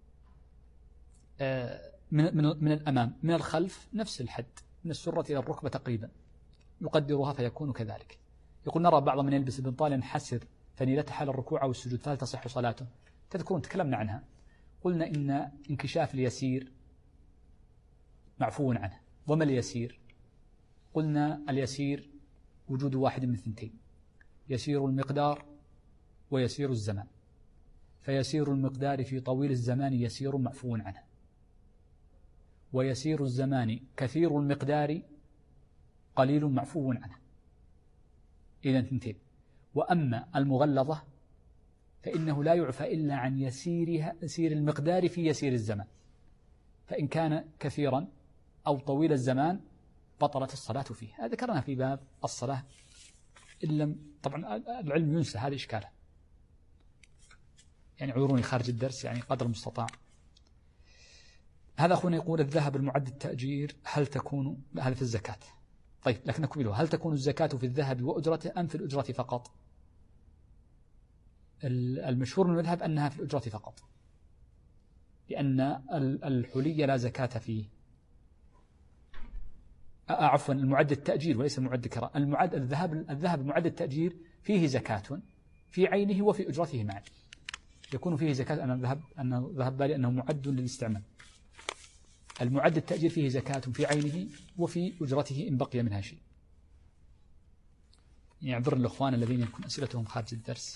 من الأمام، من الخلف نفس الحد، من السرة إلى الركبة تقريبا يقدرها فيكون كذلك. يقول نرى بعض من يلبس بنطال حسر فنيلته حال الركوع أو السجود، فهل تصح صلاته؟ تذكرون تكلمنا عنها، قلنا إن انكشاف اليسير معفو عنه. وما اليسير؟ قلنا اليسير وجود واحد من ثنتين، يسير المقدار ويسير الزمان، فيسير المقدار في طويل الزمان يسير معفو عنه، ويسير الزمان كثير المقدار قليل معفو عنه، إذن ثنتين. وأما المغلظة فإنه لا يعفى إلا عن يسير المقدار في يسير الزمان، فإن كان كثيرا أو طويل الزمان بطلت الصلاة فيه. هذا ذكرنا في باب الصلاة، إن لم طبعا العلم ينسى، هذا إشكاله، يعني عذروني خارج الدرس يعني قدر المستطاع. هذا أخونا يقول الذهب المعد التأجير هل تكون، هذا في الزكاة. طيب لكن نكمله، هل تكون الزكاة في الذهب وأجرته أم في الأجرة فقط؟ المشهور من المذهب أنها في الأجرة فقط، لأن الحلي لا زكاة فيه. عفوا المعد التأجير وليس المعد كراء. المعد الذهب المعد التأجير فيه زكاة في عينه وفي أجرته معا، يكون فيه زكاة أن الذهب بالي أنه معد للاستعمال. المعد التأجير فيه زكاة في عينه وفي أجرته إن بقي منها شيء. يعذر الأخوان الذين يكون أسئلتهم خارج الدرس.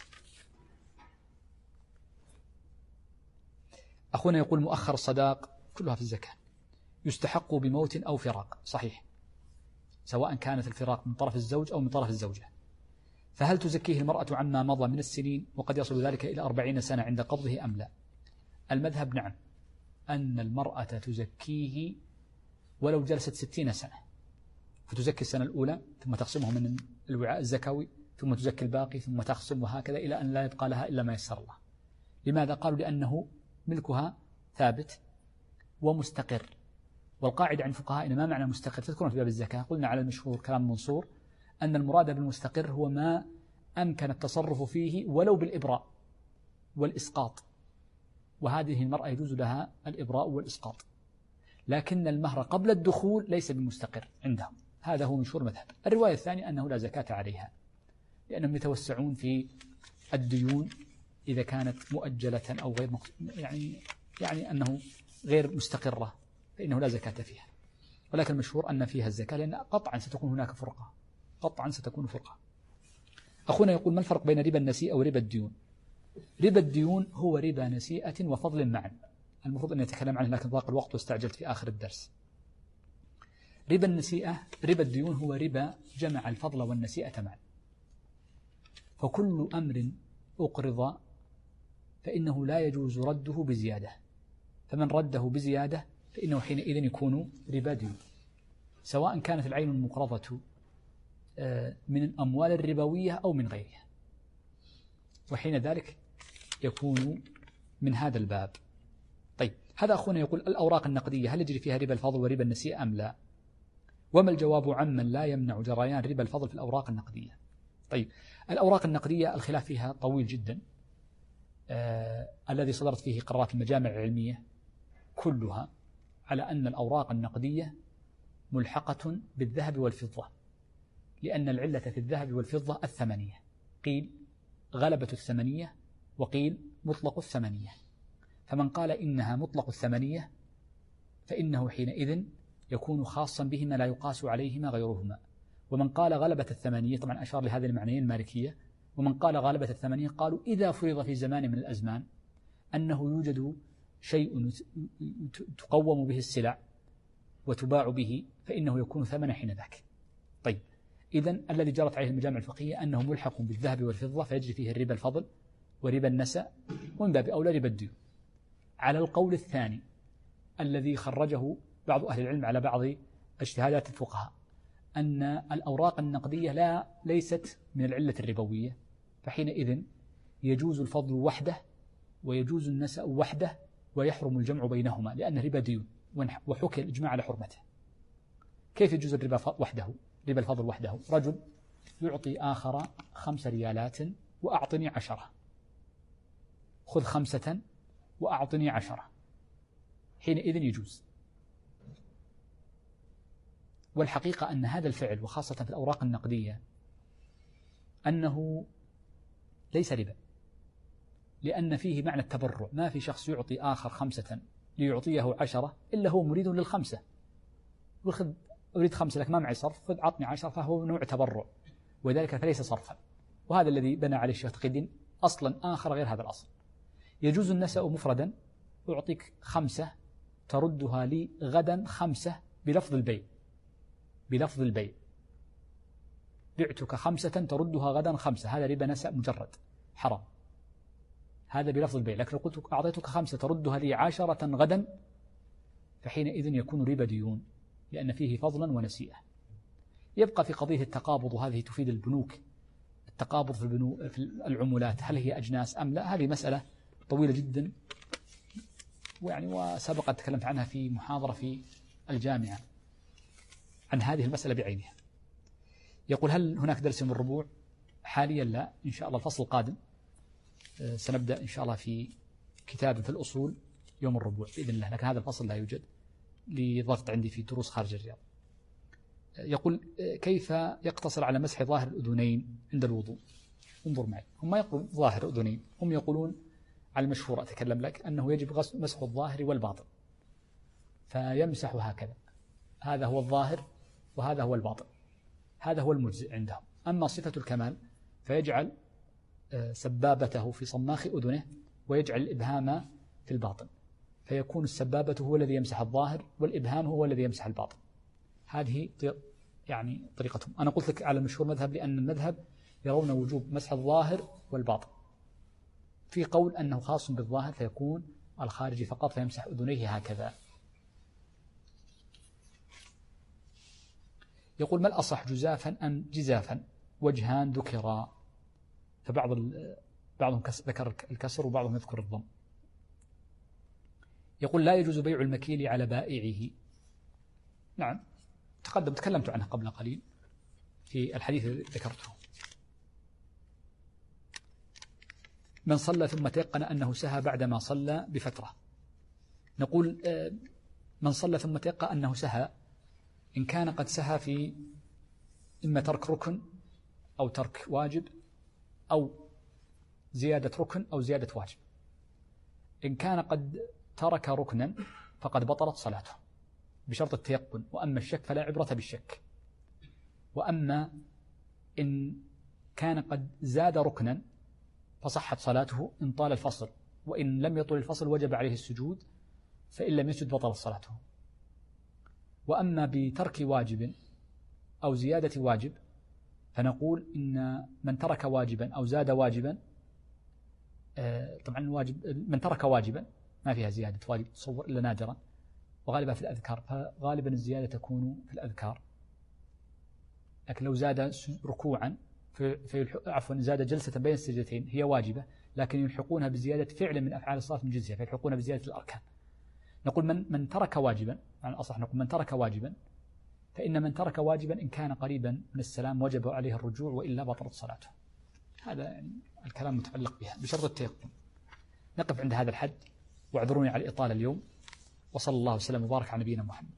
أخونا يقول مؤخر الصداق كلها في الزكاة يستحق بموت أو فراق، صحيح، سواء كانت الفراق من طرف الزوج أو من طرف الزوجة. فهل تزكيه المرأة عما مضى من السنين وقد يصل ذلك إلى 40 سنة عند قبضه أم لا؟ المذهب نعم، أن المرأة تزكيه ولو جلست 60 سنة، فتزكي السنة الأولى ثم تخصمه من الوعاء الزكوي ثم تزكي الباقي ثم تخصم، وهكذا إلى أن لا يبقى لها إلا ما يسر الله. لماذا؟ قالوا لأنه ملكها ثابت ومستقر. والقاعدة عند فقهائنا ما معنى مستقر؟ تذكرون في باب الزكاة قلنا على المشهور كلام منصور أن المراد بالمستقر هو ما أمكن التصرف فيه ولو بالإبراء والإسقاط، وهذه المرأة يجوز لها الإبراء والإسقاط، لكن المهر قبل الدخول ليس بمستقر عندهم. هذا هو مشهور مذهب. الرواية الثانية أنه لا زكاة عليها، لأنهم يتوسعون في الديون إذا كانت مؤجلة أو غير يعني أنه غير مستقرة فإنه لا زكاة فيها. ولكن المشهور أن فيها الزكاة، لأن قطعا ستكون هناك فرقة، قطعا ستكون فرقة. أخونا يقول ما الفرق بين ربا النسيئة وربا الديون؟ ربا الديون هو ربا نسيئة وفضل معا، المفروض أن يتكلم عنه لكن ضاق الوقت واستعجلت في آخر الدرس. ربا النسيئة، ربا الديون هو ربا جمع الفضل والنسيئة معا، فكل أمر أقرض فإنه لا يجوز رده بزيادة، فمن رده بزيادة فإنه حينئذ يكون ربا ديون، سواء كانت العين المقرضة من الأموال الربوية أو من غيرها، وحين ذلك يكون من هذا الباب. طيب هذا أخونا يقول الأوراق النقدية هل يجري فيها ربا الفضل وربا النسيئة أم لا؟ وما الجواب عمن لا يمنع جريان ربا الفضل في الأوراق النقدية؟ طيب الأوراق النقدية الخلاف فيها طويل جدا، الذي صدرت فيه قرارات المجامع العلمية كلها على أن الأوراق النقدية ملحقة بالذهب والفضة، لأن العلة في الذهب والفضة الثمنية. قيل غلبة الثمنية وقيل مطلق الثمنية. فمن قال إنها مطلق الثمنية فإنه حينئذ يكون خاصا بهما لا يقاس عليهما غيرهما. ومن قال غلبة الثمنية، طبعا أشار لهذه المعنيين المالكية، ومن قال غلبة الثمنية قالوا إذا فرض في زمان من الأزمان أنه يوجد شيء تقوم به السلع وتباع به فإنه يكون ثمنا حين ذاك. طيب، إذن الذي جرت عليه المجامع الفقهية أنه ملحق بالذهب والفضة فيجري فيه الربا الفضل وربا النسأ ومن باب أولى ربا الديون. على القول الثاني الذي خرجه بعض أهل العلم على بعض اجتهادات الفقهاء أن الأوراق النقدية ليست من العلة الربوية، فحينئذ يجوز الفضل وحده ويجوز النسأ وحده ويحرم الجمع بينهما لأن ربا ديون وحكي الإجماع على حرمته. كيف يجوز الربا وحده؟ ربا الفضل وحده، رجل يعطي آخر 5 ريالات وأعطني 10، خذ 5 وأعطني 10، حينئذ يجوز. والحقيقة أن هذا الفعل وخاصة في الأوراق النقدية أنه ليس ربا، لأن فيه معنى التبرع. ما في شخص يعطي آخر 5 ليعطيه 10 إلا هو مريد لل5، وخذ أريد 5 لك ما معي صرف، خذ عطني 10، فهو نوع تبرع وذلك فليس صرفا. وهذا الذي بنى عليه الشيخ تقي الدين أصلا آخر غير هذا الأصل. يجوز النسأ مفردا، أعطيك 5 تردها لي غدا 5 بلفظ البيع، بلفظ البيع بعتك 5 تردها غدا 5، هذا ربا نسأ مجرد حرام، هذا بلفظ البيع. لكن لو قلت أعطيتك 5 تردها لي 10 غدا فحينئذ يكون ربا ديون لأن فيه فضلا ونسيئة. يبقى في قضية التقابض، وهذه تفيد البنوك، التقابض في العمولات هل هي أجناس أم لا؟ هذه مسألة طويلة جدا وسبق تكلمت عنها في محاضرة في الجامعة عن هذه المسألة بعينها. يقول هل هناك درس من الربوع؟ حاليا لا، إن شاء الله الفصل القادم سنبدأ إن شاء الله في كتاب في الأصول يوم الربوع بإذن الله، لكن هذا الفصل لا يوجد لضغط عندي في دروس خارج الرياض. يقول كيف يقتصر على مسح ظاهر الأذنين عند الوضوء؟ انظر معي، هم ما يقولون ظاهر الأذنين، هم يقولون على المشهور أتكلم لك أنه يجب مسح الظاهر والباطن، فيمسح هكذا، هذا هو الظاهر وهذا هو الباطن، هذا هو المجزئ عندهم. أما صفة الكمال فيجعل سبابته في صماخ أذنه ويجعل الإبهام في الباطن، فيكون السبابة هو الذي يمسح الظاهر والإبهام هو الذي يمسح الباطن. هذه يعني طريقتهم. أنا قلت لك على المشهور مذهب لأن المذهب يرون وجوب مسح الظاهر والباطن. في قول أنه خاص بالظاهر فيكون الخارجي فقط فيمسح أذنيه هكذا. يقول ما الأصح جزافا أم جزافا؟ وجهان ذكرا، بعضهم ذكر الكسر وبعضهم يذكر الضم. يقول لا يجوز بيع المكيل على بائعه. نعم تكلمت عنها قبل قليل في الحديث الذي ذكرته. من صلى ثم تيقن أنه سهى بعدما صلى بفترة، نقول من صلى ثم تيقن أنه سهى إن كان قد سهى في إما ترك ركن أو ترك واجب أو زيادة ركن أو زيادة واجب. إن كان قد ترك ركنا فقد بطلت صلاته بشرط التيقن، وأما الشك فلا عبرة بالشك. وأما إن كان قد زاد ركنا فصحت صلاته إن طال الفصل، وإن لم يطل الفصل وجب عليه السجود، فإن لم يسجد بطلت صلاته. وأما بترك واجب أو زيادة واجب فنقول إن من ترك واجبا أو زاد واجبا، طبعا واجب من ترك واجبا ما فيها زيادة واجب تصور إلا نادرا، وغالبا في الأذكار، فغالبا الزيادة تكون في الأذكار. لكن لو زاد ركوعا عفوا زاد جلسة بين السجدتين هي واجبة، لكن يلحقونها بزيادة فعل من أفعال الصلاة من جزئها فيلحقونها بزيادة الأركان. نقول من ترك واجبا، على الأصح نقول من ترك واجبا، فإن من ترك واجبا إن كان قريبا من السلام وجب عليه الرجوع وإلا بطلت صلاته. هذا يعني الكلام متعلق بها بشرط التيقن. نقف عند هذا الحد واعذروني على الإطالة اليوم، وصلى الله وسلم وبارك على نبينا محمد.